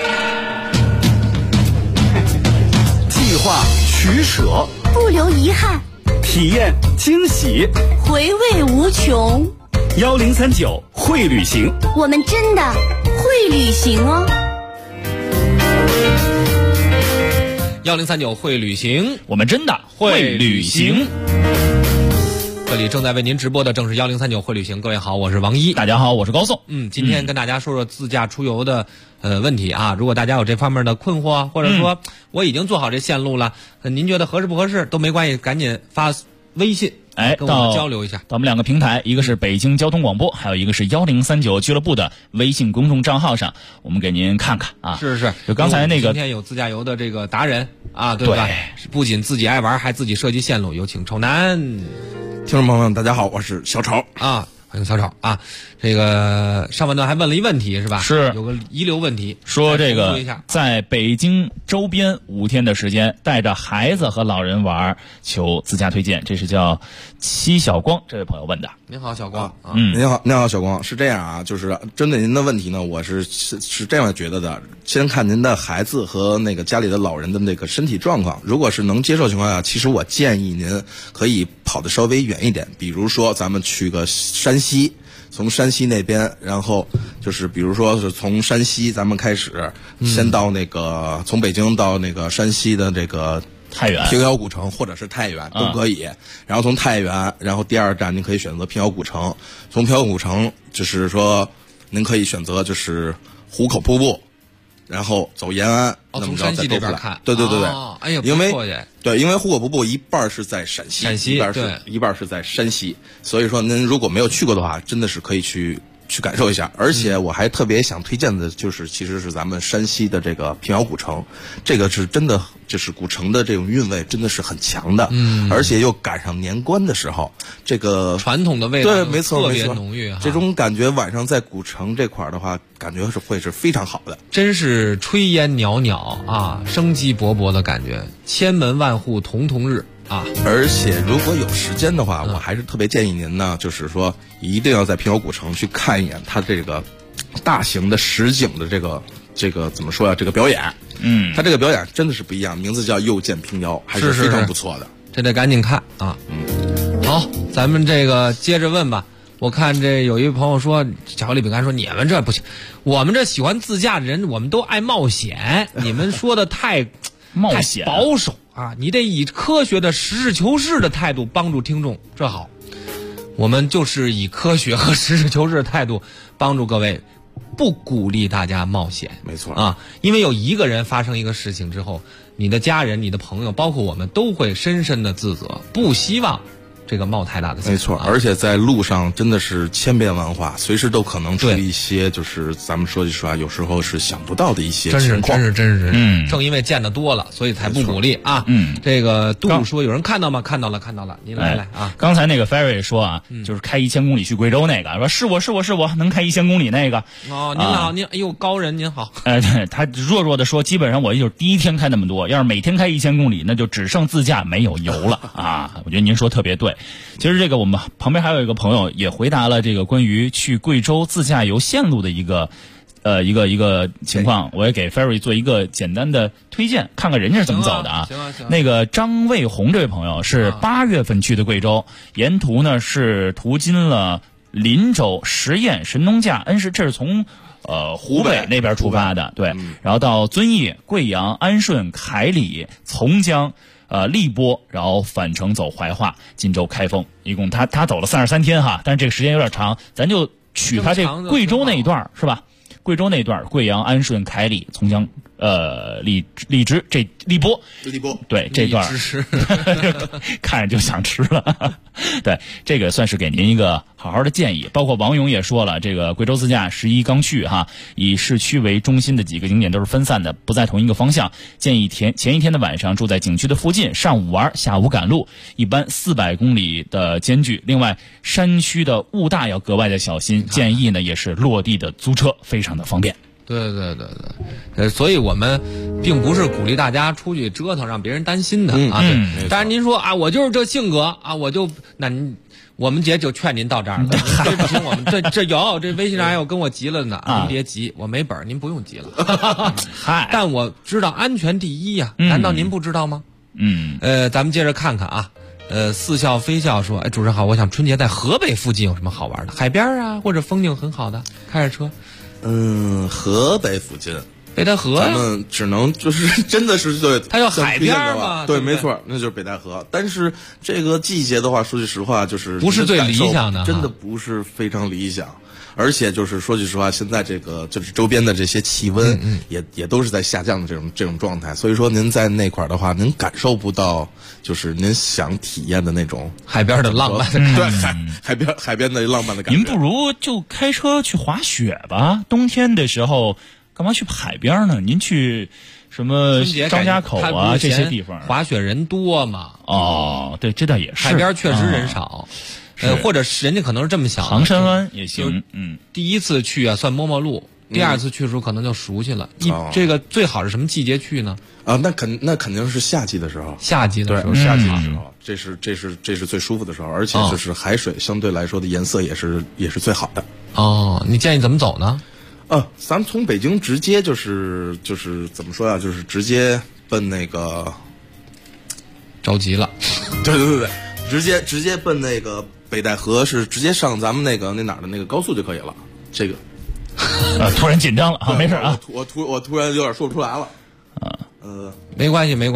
计划取舍， 不留遗憾， 体验惊喜， 回味无穷。 1039会旅行， 我们真的会旅行哦。 1039会旅行， 我们真的会旅行。 这里正在为您直播的正是1039会旅行。各位好，我是王一。 大家好，我是高颂。 今天跟大家说说自驾出游的问题啊。如果大家有这方面的困惑，或者说我已经做好这线路了，您觉得合适不合适都没关系，赶紧发微信。跟我们交流一下。 到我们2个平台，一个是北京交通广播，还有一个是1039俱乐部的微信公众账号上，我们给您看看啊。 是， 就刚才那个今天有自驾游的这个达人啊，对吧？不仅自己爱玩，还自己设计线路。有请超男。 听众朋友们，大家好，我是小丑啊，欢迎小丑啊。这个上半段还问了一问题是吧？ 是有个遗留问题， 说这个在北京周边5天的时间，带着孩子和老人玩，求自驾推荐。这是叫戚小光这位朋友问的。 您好，小光。 您好，小光。是这样啊，就是针对您的问题呢，我是这样觉得的。先看您的孩子和那个家里的老人的那个身体状况，如果是能接受情况下，其实我建议您可以跑得稍微远一点，比如说咱们去个山西。从山西那边，然后就是比如说是从山西咱们开始，先到那个从北京到那个山西的这个太原、 平遥古城或者是太原都可以。然后从太原，然后第2站您可以选择平遥古城。从平遥古城就是说您可以选择就是壶口瀑布，然后走延安，那么着再兜回来。对。 哎呀， 因为壶口瀑布一半是在陕西，一半是在山西，所以说您如果没有去过的话，真的是可以去感受一下。而且我还特别想推荐的就是其实是咱们山西的这个平遥古城，这个是真的就是古城的这种韵味真的是很强的，而且又赶上年关的时候，这个传统的味道对，没错， 特别浓郁。 这种感觉晚上在古城这块的话，感觉会是非常好的， 真是炊烟袅袅啊，生机勃勃的感觉，千门万户曈曈日啊！ 而且如果有时间的话，我还是特别建议您呢，就是说一定要在平遥古城去看一眼它这个大型的实景的这个怎么说呀？这个表演，它这个表演真的是不一样，名字叫又见平遥，还是非常不错的。 这得赶紧看啊！好，咱们这个接着问吧。我看这有一位朋友说，巧克力饼干说你们这不行，我们这喜欢自驾的人，我们都爱冒险，你们说的太冒险保守啊！你得以科学的实事求是的态度帮助听众，这好。我们就是以科学和实事求是的态度帮助各位，不鼓励大家冒险。 没错啊，因为有一个人发生一个事情之后，你的家人、你的朋友，包括我们都会深深的自责，不希望这个冒太大的险。 没错，而且在路上真的是千变万化，随时都可能出一些就是咱们说句实话，有时候是想不到的一些情况。 真是。正因为见得多了，所以才不鼓励啊。这个杜鲁说有人看到吗？看到了。您来啊！ 刚才那个 Ferry 说啊，就是开1000公里去贵州那个，说是我能开1000公里那个。 哦，您好，您哎呦高人您好。 对，他弱的说，基本上我也就是第一天开那么多，要是每天开1000公里，那就只剩自驾没有油了啊！我觉得您说特别对。其实这个我们旁边还有一个朋友也回答了这个关于去贵州自驾游线路的一个一个情况，我也给 Ferry 做一个简单的推荐，看看人家是怎么走的啊。 行啊。 那个张卫红这位朋友是8月份去的贵州，沿途呢是途经了林州、十堰、神农架、恩施，这是从湖北那边出发的，对，然后到遵义、贵阳、安顺、凯里、从江。荔波，然后返程走怀化、锦州、开封，一共他走了33天哈，但是这个时间有点长，咱就取他这贵州那一段是吧？贵州那一段，贵阳、安顺、凯里、从江、荔枝，这荔波，对这段看着就想吃了。对，这个算是给您一个好好的建议。包括王勇也说了，这个贵州自驾11刚去哈，以市区为中心的几个景点都是分散的，不在同一个方向。建议前一天的晚上住在景区的附近，上午玩，下午赶路，一般400公里的间距。另外，山区的雾大要格外的小心。建议呢也是落地的租车，非常的方便。 对，所以我们并不是鼓励大家出去折腾，让别人担心的啊。对，当然您说啊，我就是这性格啊，我们姐就劝您到这儿了。对不起，我们这微信上还有跟我急了呢，您别急，我没本，您不用急了。 嗨， 但我知道安全第一呀，难道您不知道吗？咱们接着看看啊。似笑非笑说，主持人好，我想春节在河北附近有什么好玩的？海边啊，或者风景很好的，开着车。 河北附近， 北戴河， 咱们只能就是真的是对， 它有海边嘛？ 对，没错，那就是北戴河。但是这个季节的话，说句实话，就是不是最理想的， 真的不是非常理想。而且就是说句实话，现在这个就是周边的这些气温也都是在下降的这种状态，所以说您在那块儿的话，您感受不到就是您想体验的那种海边的浪漫的感觉， 对，海边的浪漫的感觉。 您不如就开车去滑雪吧，冬天的时候干嘛去海边呢？您去什么张家口啊这些地方， 滑雪人多嘛？ 哦，对，这倒也是， 海边确实人少。或者是人家可能是这么想的， 唐山湾也行。 第一次去啊算摸摸路，第二次去的时候可能就熟悉了。这个最好是什么季节去呢？ 那肯定是夏季的时候。 夏季的时候， 夏季的时候，这是最舒服的时候，而且就是海水相对来说的颜色也是最好的。 你建议怎么走呢？ 咱们从北京直接就是怎么说呀？就是直接奔那个， 着急了。 对，直接奔那个北戴河，是直接上咱们那哪儿的那个高速就可以了。这个突然紧张了啊，没事啊， 我突然有点说不出来了。 没关系。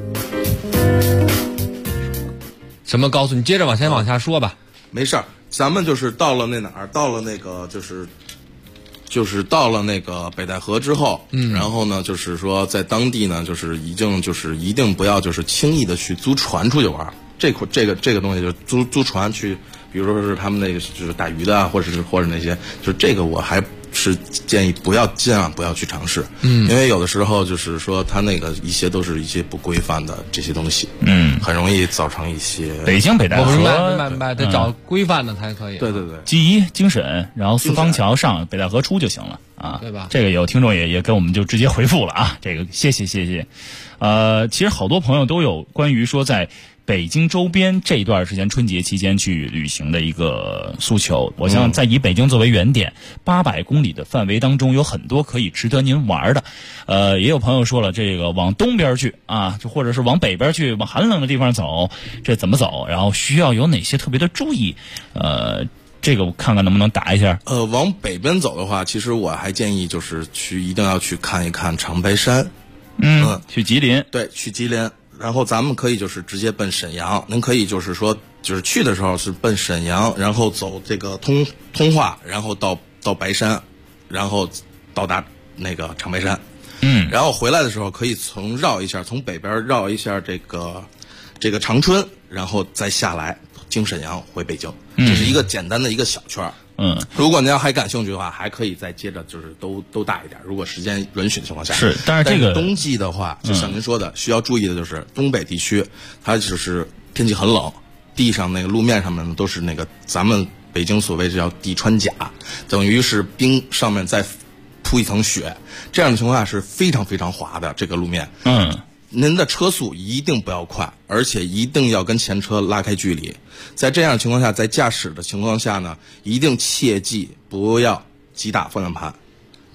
什么高速？你接着往下说吧。 没事儿，咱们就是到了哪儿，到了那个就是到了那个北戴河之后，然后呢，就是说在当地呢，就是一定不要就是轻易的去租船出去玩。这个东西就租船去，比如说是他们那个就是打鱼的啊，或者那些，就是这个我还是建议尽量不要去尝试，因为有的时候就是说它那个一些都是一些不规范的这些东西，很容易造成一些。 北京北戴河， 明白，得找规范的才可以。 对， 记忆精神，然后四方桥上北戴河出就行了啊， 对吧？ 这个有听众也跟我们就直接回复了啊，这个谢谢。其实好多朋友都有关于说在北京周边这一段时间春节期间去旅行的一个诉求。我想在以北京作为原点，800公里的范围当中有很多可以值得您玩的。也有朋友说了，这个往东边去啊，就或者是往北边去，往寒冷的地方走，这怎么走？然后需要有哪些特别的注意？这个我看看能不能答一下。 往北边走的话，其实我还建议就是一定要去看一看长白山。 去吉林。 对，去吉林。然后咱们可以就是直接奔沈阳，您可以就是说就是去的时候是奔沈阳，然后走这个通化，然后到白山，然后到达那个长白山。然后回来的时候可以从北边绕一下这个长春，然后再下来经沈阳回北京。这是一个简单的一个小圈。如果您要还感兴趣的话，还可以再接着就是都大一点，如果时间允许的情况下。 但是这个冬季的话，就像您说的，需要注意的就是东北地区，它就是天气很冷，地上那个路面上面都是那个咱们北京所谓叫地穿甲，等于是冰上面再铺一层雪，这样的情况下是非常非常滑的这个路面。您的车速一定不要快，而且一定要跟前车拉开距离。在这样的情况下，在驾驶的情况下呢，一定切记不要击打方向盘。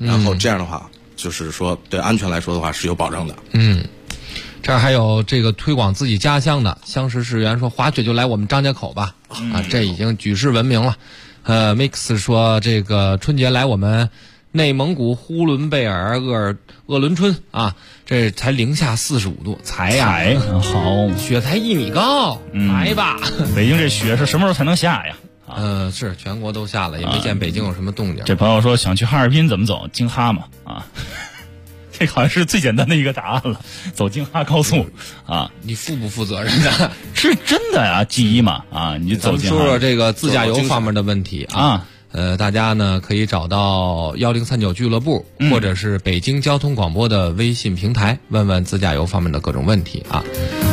然后这样的话，就是说对安全来说的话是有保障的。 这儿还有这个推广自己家乡的相识市员说滑雪就来我们张家口吧，这已经举世闻名了。Mix 说这个春节来我们内蒙古呼伦贝尔鄂伦春啊，这才零下45度，才好， 雪才1米高，来吧。 北京这雪是什么时候才能下呀？ 是全国都下了，也没见北京有什么动静。 这朋友说想去哈尔滨怎么走？京哈嘛啊。这好像是最简单的一个答案了，走京哈高速啊， 你负不负责任的？ 是真的呀，G1嘛啊，你走京哈。 说说这个自驾游方面的问题啊，大家呢可以找到1039俱乐部，或者是北京交通广播的微信平台，问问自驾游方面的各种问题啊。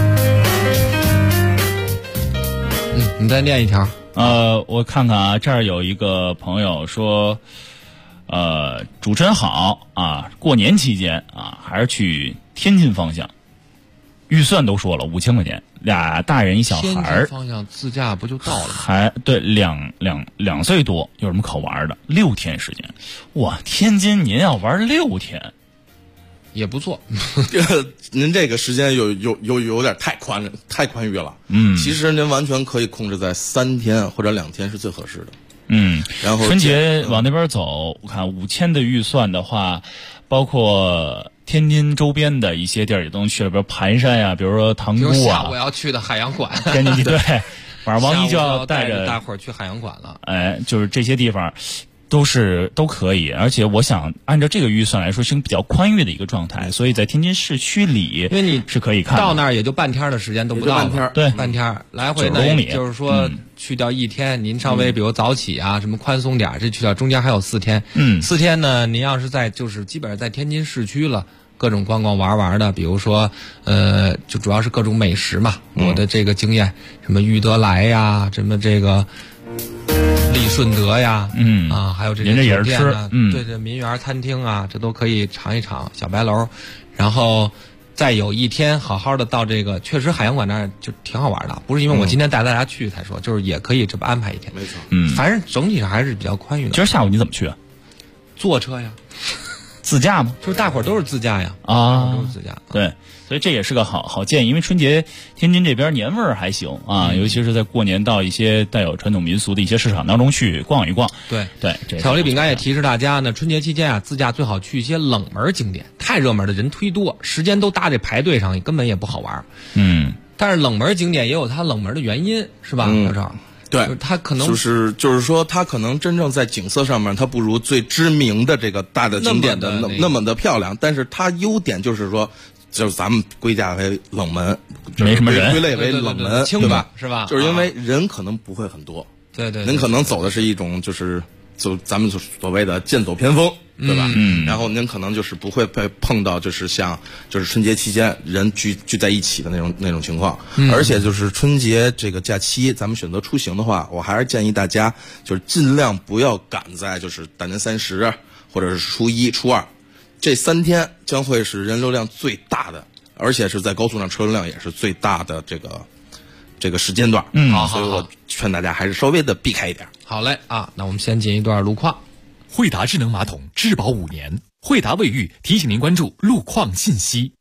你再念一条。 我看看啊，这儿有一个朋友说。主持人好啊！过年期间啊，还是去天津方向，预算都说了5000块钱，2大人1小孩。 天津方向自驾不就到了？ 还对2岁多，有什么可玩的？6天时间，哇！天津您要玩6天， 也不错。 您这个时间有点太宽裕了。其实您完全可以控制在3天或者2天是最合适的。 然后春节往那边走，我看5000的预算的话，包括天津周边的一些地儿也都能去了，比如盘山呀，比如说塘沽啊。 我要去的海洋馆。 天津对，晚上王一就要带着大伙儿去海洋馆了。 就是这些地方。都可以，而且我想按照这个预算来说是比较宽裕的一个状态，所以在天津市区里， 因为你是可以看到那儿也就半天的时间都不到了， 对， 半天来回呢，就是说去掉1天，您稍微比如早起啊，什么宽松点，这去掉中间还有4天，4天呢，您要是在就是基本上在天津市区了。各种逛玩的，比如说，就主要是各种美食嘛。我的这个经验，什么裕德来呀，什么这个利顺德呀，还有这些酒店啊，对，民园餐厅啊，这都可以尝一尝小白楼，然后再有1天好好的到这个，确实海洋馆那儿就挺好玩的，不是因为我今天带大家去才说，就是也可以这么安排1天， 没错， 反正整体上还是比较宽裕的。 今儿下午你怎么去啊？ 坐车呀。 自驾吗？ 就是大伙儿都是自驾呀，都是自驾。 对，所以这也是个好建议，因为春节天津这边年味儿还行啊，尤其是在过年到一些带有传统民俗的一些市场当中去逛一逛。 对， 巧克力饼干也提示大家呢，春节期间啊，自驾最好去一些冷门景点，太热门的人忒多，时间都搭在排队上，根本也不好玩。但是冷门景点也有它冷门的原因，是吧，老赵？ 对， 它可能就是说，它可能真正在景色上面，它不如最知名的这个大的景点的那么的漂亮。但是它优点就是说，就是咱们归价为冷门， 没什么人， 归类为冷门， 对吧？ 是吧？ 就是因为人可能不会很多， 对， 您可能走的是一种就是咱们所谓的剑走偏锋。对吧？然后您可能就是不会被碰到，就是像就是春节期间人聚在一起的那种情况。而且就是春节这个假期，咱们选择出行的话，我还是建议大家就是尽量不要赶在就是大年30或者是初1、初2这3天，将会是人流量最大的，而且是在高速上车流量也是最大的这个时间段。所以我劝大家还是稍微的避开一点。 好嘞啊，那我们先进一段路况。 惠达智能马桶质保5年，惠达卫浴提醒您关注路况信息。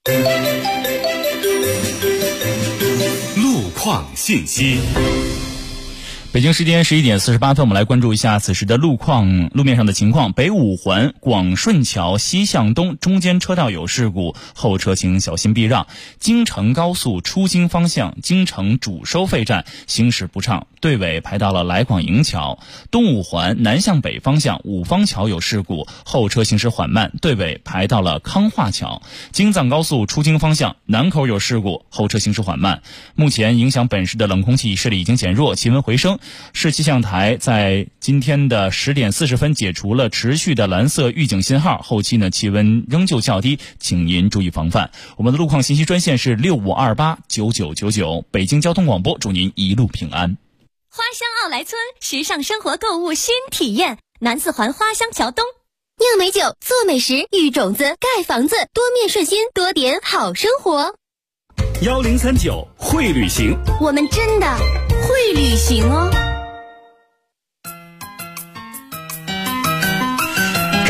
路况信息。 北京时间11点48分，我们来关注一下此时的路面上的情况。北5环广顺桥西向东中间车道有事故，后车请小心避让。京承高速出京方向京承主收费站行驶不畅，队尾排到了来广营桥。东5环南向北方向五方桥有事故，后车行驶缓慢，队尾排到了康化桥。京藏高速出京方向南口有事故，后车行驶缓慢。目前影响本市的冷空气势力已经减弱，气温回升。市气象台在今天的10点40分解除了持续的蓝色预警信号，后期呢气温仍旧较低，请您注意防范。我们的路况信息专线是65289999，北京交通广播，祝您一路平安。 花乡奥莱村时尚生活购物新体验，南4环花乡桥东， 酿美酒，做美食，育种子，盖房子，多面顺心，多点好生活。 1039会旅行， 我们真的会旅行哦。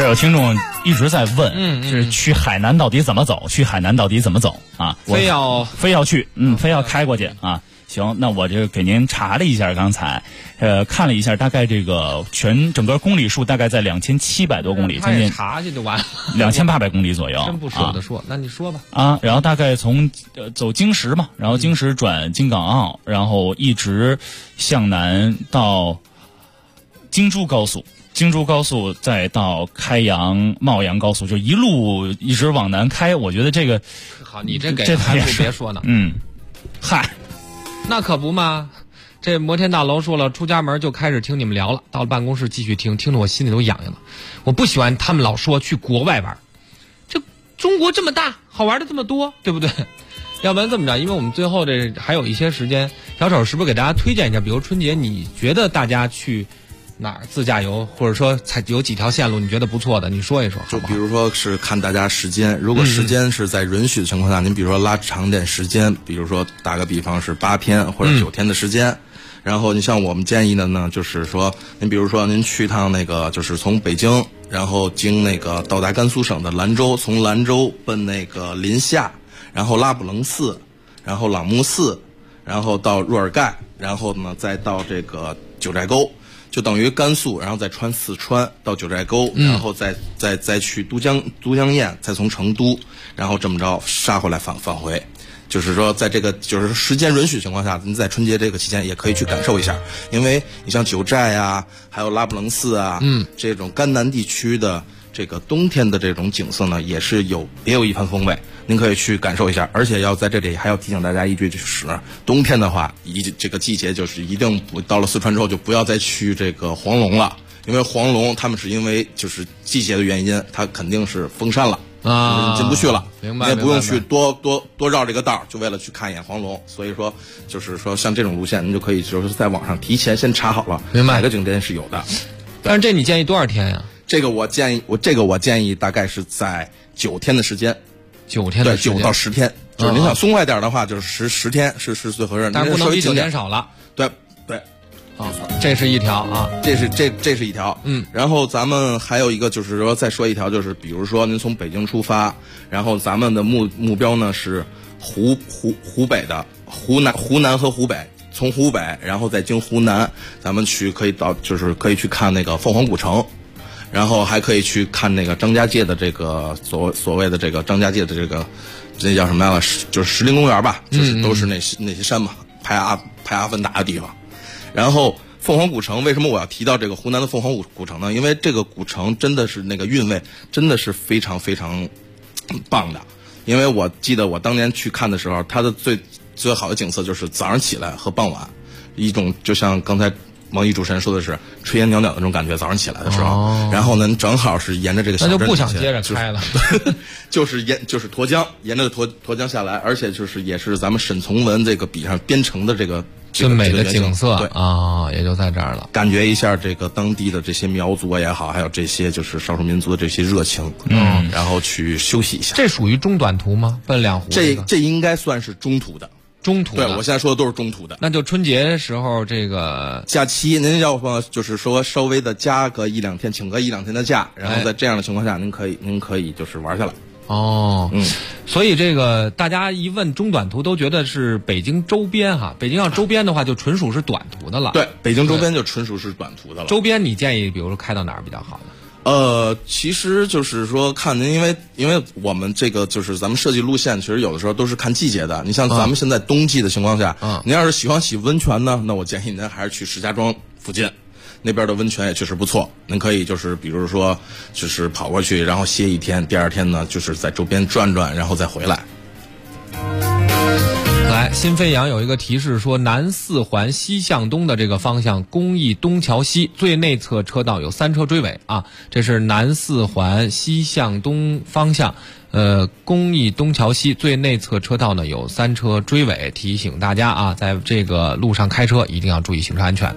这有听众一直在问，是去海南到底怎么走？去海南到底怎么走啊？非要去，非要开过去啊。行，那我这给您查了一下，刚才，看了一下，大概这个整个公里数大概在2700多公里，将近查去就完了 ，2800公里左右。 真不舍得说，那你说吧。 然后大概从走京石嘛，然后京石转京港澳，然后一直向南到京珠高速。京珠高速再到开阳茂阳高速，就一路一直往南开。我觉得这个好，你这给还不别说呢。 嗨， 那可不嘛。这摩天大楼说了，出家门就开始听你们聊了，到了办公室继续听，听得我心里都痒痒了。我不喜欢他们老说去国外玩，这中国这么大，好玩的这么多，对不对？要不然这么着，因为我们最后这还有一些时间，小丑是不是给大家推荐一下？比如春节，你觉得大家去哪儿自驾游，或者说才有几条线路你觉得不错的，你说一说好不好？ 就比如说是看大家时间，如果时间是在允许的情况下，您比如说拉长点时间，比如说打个比方是8天或者9天的时间。然后你像我们建议的呢，就是说您比如说您去一趟那个就是从北京，然后经那个到达甘肃省的兰州，从兰州奔那个临夏，然后拉卜楞寺，然后朗木寺，然后到若尔盖，然后呢再到这个九寨沟，就等于甘肃，然后再穿四川到九寨沟，然后再去都江堰，再从成都，然后这么着杀回来返回。就是说，在这个就是时间允许情况下，您在春节这个期间也可以去感受一下，因为你像九寨啊，还有拉卜楞寺啊，这种甘南地区的这个冬天的这种景色呢，也有一番风味，您可以去感受一下。而且要在这里还要提醒大家一句，就是冬天的话，这个季节就是一定不到了四川之后就不要再去这个黄龙了，因为黄龙他们是因为就是季节的原因，它肯定是封山了。你进不去了， 明白？ 也不用去多绕这个道，就为了去看一眼黄龙。所以说，就是说像这种路线，您就可以就是在网上提前先查好了， 明白？ 哪个景点是有的。 但是这你建议多少天呀？ 这个我建议大概是在9天的时间 ，9天的时间， 对，9到10天。就是您想松快点的话，就是10天是最合适的， 但是不能比9天少了。 对。 这是一条啊， 这是一条，然后咱们还有一个就是说再说一条，就是比如说您从北京出发，然后咱们的目标呢是湖北的湖南和湖北，从湖北然后再经湖南，咱们可以去看那个凤凰古城，然后还可以去看那个张家界的这个所谓的这个张家界的这叫什么呀？就是石林公园吧，就是都是那些山嘛，拍阿凡达的地方。然后凤凰古城为什么我要提到这个湖南的凤凰古城呢？因为这个古城真的是那个韵味真的是非常非常棒的。因为我记得我当年去看的时候，它的最好的景色就是早上起来和傍晚，一种就像刚才王毅主持人说的是炊烟袅袅的那种感觉，早上起来的时候，然后呢正好是沿着这个小镇， 那就不想接着开了， 就是沱江，沿着沱江下来，而且也是咱们沈从文这个笔上编成的这个最美的景色， 对啊，也就在这儿了。 感觉一下这个当地的这些苗族也好，还有这些就是少数民族的这些热情，然后去休息一下。 这属于中短途吗？奔两湖？ 这应该算是中途的。对，我现在说的都是中途的。 那就春节时候这个假期，您要不就是说稍微的加个1-2天，请个1-2天的假，然后在这样的情况下，您可以就是玩下来。 所以这个大家一问中短途都觉得是北京周边哈，北京要周边的话就纯属是短途的了。 对，北京周边就纯属是短途的了。 周边你建议比如说开到哪儿比较好呢？ 其实就是说看您，因为我们这个就是咱们设计路线，其实有的时候都是看季节的。你像咱们现在冬季的情况下，您要是喜欢洗温泉呢，那我建议您还是去石家庄附近，那边的温泉也确实不错。您可以就是比如说就是跑过去，然后歇一天，第2天呢就是在周边转转，然后再回来。 来，新飞扬有一个提示说，南四环西向东的这个方向，公益东桥西最内侧车道有3车追尾啊，这是南四环西向东方向，公益东桥西最内侧车道呢有3车追尾，提醒大家啊，在这个路上开车一定要注意行车安全。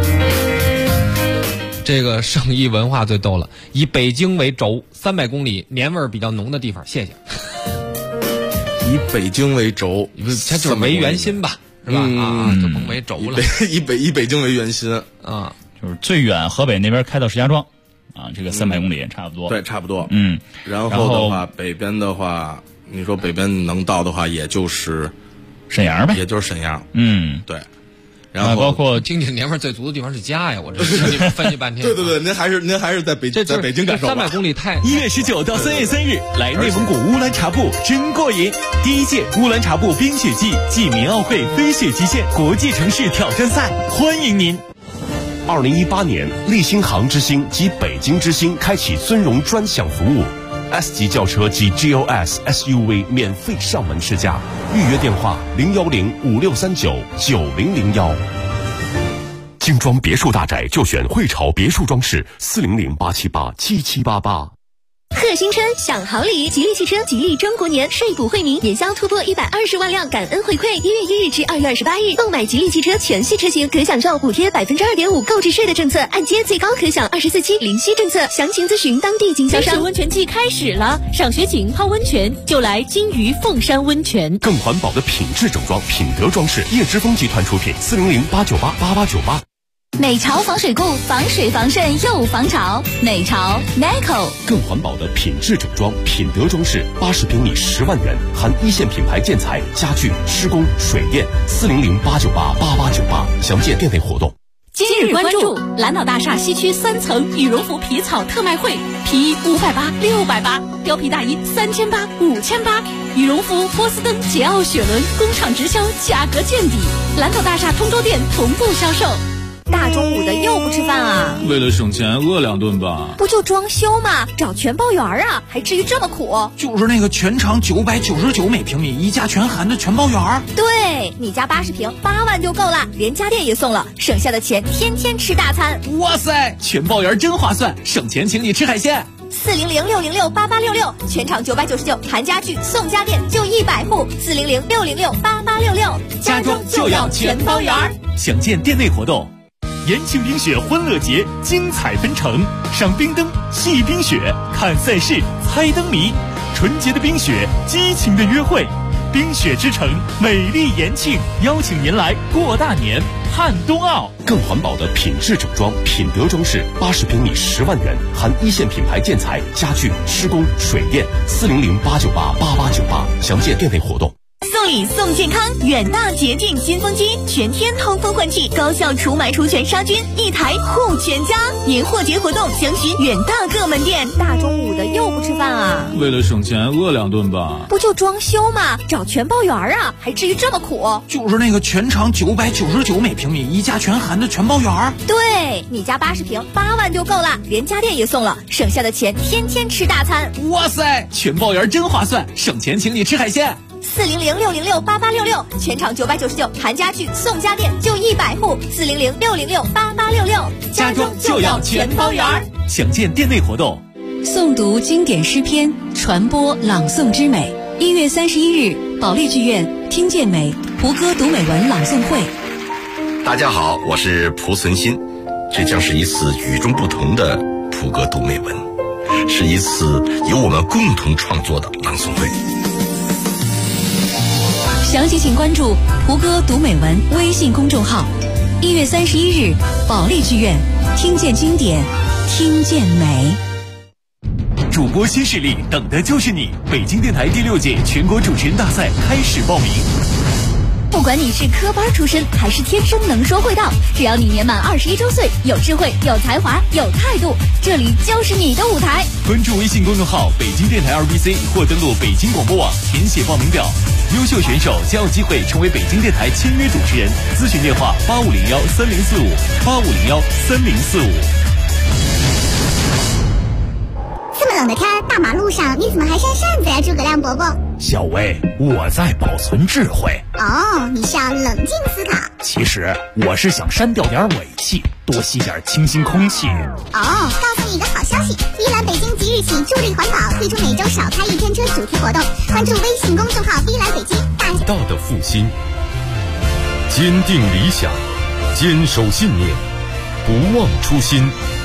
这个圣意文化最逗了，以北京为轴，300公里，年味儿比较浓的地方，谢谢。 以北京为轴， 它就是为圆心吧，是吧？就甭为轴了。 以北京为圆心啊， 就是最远河北那边开到石家庄， 啊，这个300公里差不多。 对，差不多。然后的话，北边的话，你说北边能到的话，也就是沈阳呗， 也就是沈阳。对。然后包括经济年份最足的地方是家呀，我这分析半天。 对，您还是在北京感受吧。 300公里太。 1月19到3月3日，来内蒙古乌兰察布真过瘾！第1届乌兰察布冰雪季暨民奥会飞雪极限国际城市挑战赛，欢迎您 ！2018年，立新航之星及北京之星开启尊荣专享服务。S 级轿车及 GLS SUV 免费上门试驾，预约电话01056399001。精装别墅大宅就选汇潮别墅装饰，400-878-7788。 贺新春享好礼，吉利汽车吉利中国年税补惠民，年销突破120万辆，感恩回馈。1月1日至2月28日，购买吉利汽车全系车型可享受补贴2.5%购置税的政策，按揭最高可享24期零息政策。详情咨询当地经销商。 温泉季开始了，赏雪景、泡温泉就来金鱼凤山温泉。 更环保的品质整装，品德装饰，叶之峰集团出品，400-898-8898。 美潮防水固，防水防渗又防潮。美潮 NICO。 更环保的品质整装，品德装饰，80平米10万元，含一线品牌建材、家具、施工、水电，400-898-8898。详见店内活动。 今日关注蓝岛大厦西区3层羽绒服皮草特卖会，皮衣580、680，貂皮大衣3800、5800，羽绒服波司登、捷奥雪伦工厂直销，价格见底。蓝岛大厦通州店同步销售。 大中午的又不吃饭啊？ 为了省钱饿2顿吧。 不就装修吗？找全包园啊，还至于这么苦？ 就是那个全长999每平米，一家全含的全包园。 对，你家80平8万就够了，连家电也送了，省下的钱天天吃大餐。 哇塞，全包园真划算，省钱请你吃海鲜。 400-606-8866，全场999，含家具送家电，就100户。400-606-8866， 家装就要全包园。详见店内活动。延庆冰雪欢乐节精彩纷呈，赏冰灯、戏冰雪、看赛事、猜灯谜，纯洁的冰雪，激情的约会。冰雪之城，美丽延庆，邀请您来过大年，盼冬奥。 更环保的品质整装，品德装饰，80平米10万元，含一线品牌建材、家具、施工、水电，400-898-8898。详见店内活动。 送礼送健康，远大洁净新风机，全天通风换气，高效除螨除醛杀菌，一台护全家。年货节活动，详询远大各门店。 大中午的又不吃饭啊？ 为了省钱饿2顿吧。 不就装修吗？找全包园啊，还至于这么苦？ 就是那个全长999每平米，一家全含的全包园。 对，你家80平8万就够了，连家电也送了，省下的钱天天吃大餐。 哇塞，全包园真划算，省钱请你吃海鲜。 400-606-8866，全场999，含家具送家电，就100户。400-606-8866， 家装就要全包园。详见店内活动。 诵读经典诗篇，传播朗诵之美。1月31日，保利剧院听见美蒲歌读美文朗诵会。 大家好，我是蒲存昕，这将是一次与众不同的蒲歌读美文，是一次由我们共同创作的朗诵会。 详细请关注蒲歌读美文微信公众号。1月31日，保利剧院听见经典，听见美。 主播新势力，等的就是你！北京电台第6届全国主持人大赛开始报名。 不管你是科班出身还是天生能说会道，只要你年满21周岁，有智慧、有才华、有态度，这里就是你的舞台。 关注微信公众号北京电台2BC 或登录北京广播网填写报名表，优秀选手将有机会成为北京电台签约主持人。咨询电话8501-3045，8501-3045。 这么冷的天，大马路上你怎么还扇扇子呀，诸葛亮伯伯？ 小薇，我在保存智慧。 哦，你是要冷静思考。 其实我是想删掉点尾气，多吸点清新空气。 哦，告诉你一个好消息，依兰北京即日起助力环保，推出每周少开1天车主题活动，关注微信公众号依兰北京。 大的复兴，坚定理想，坚守信念，不忘初心。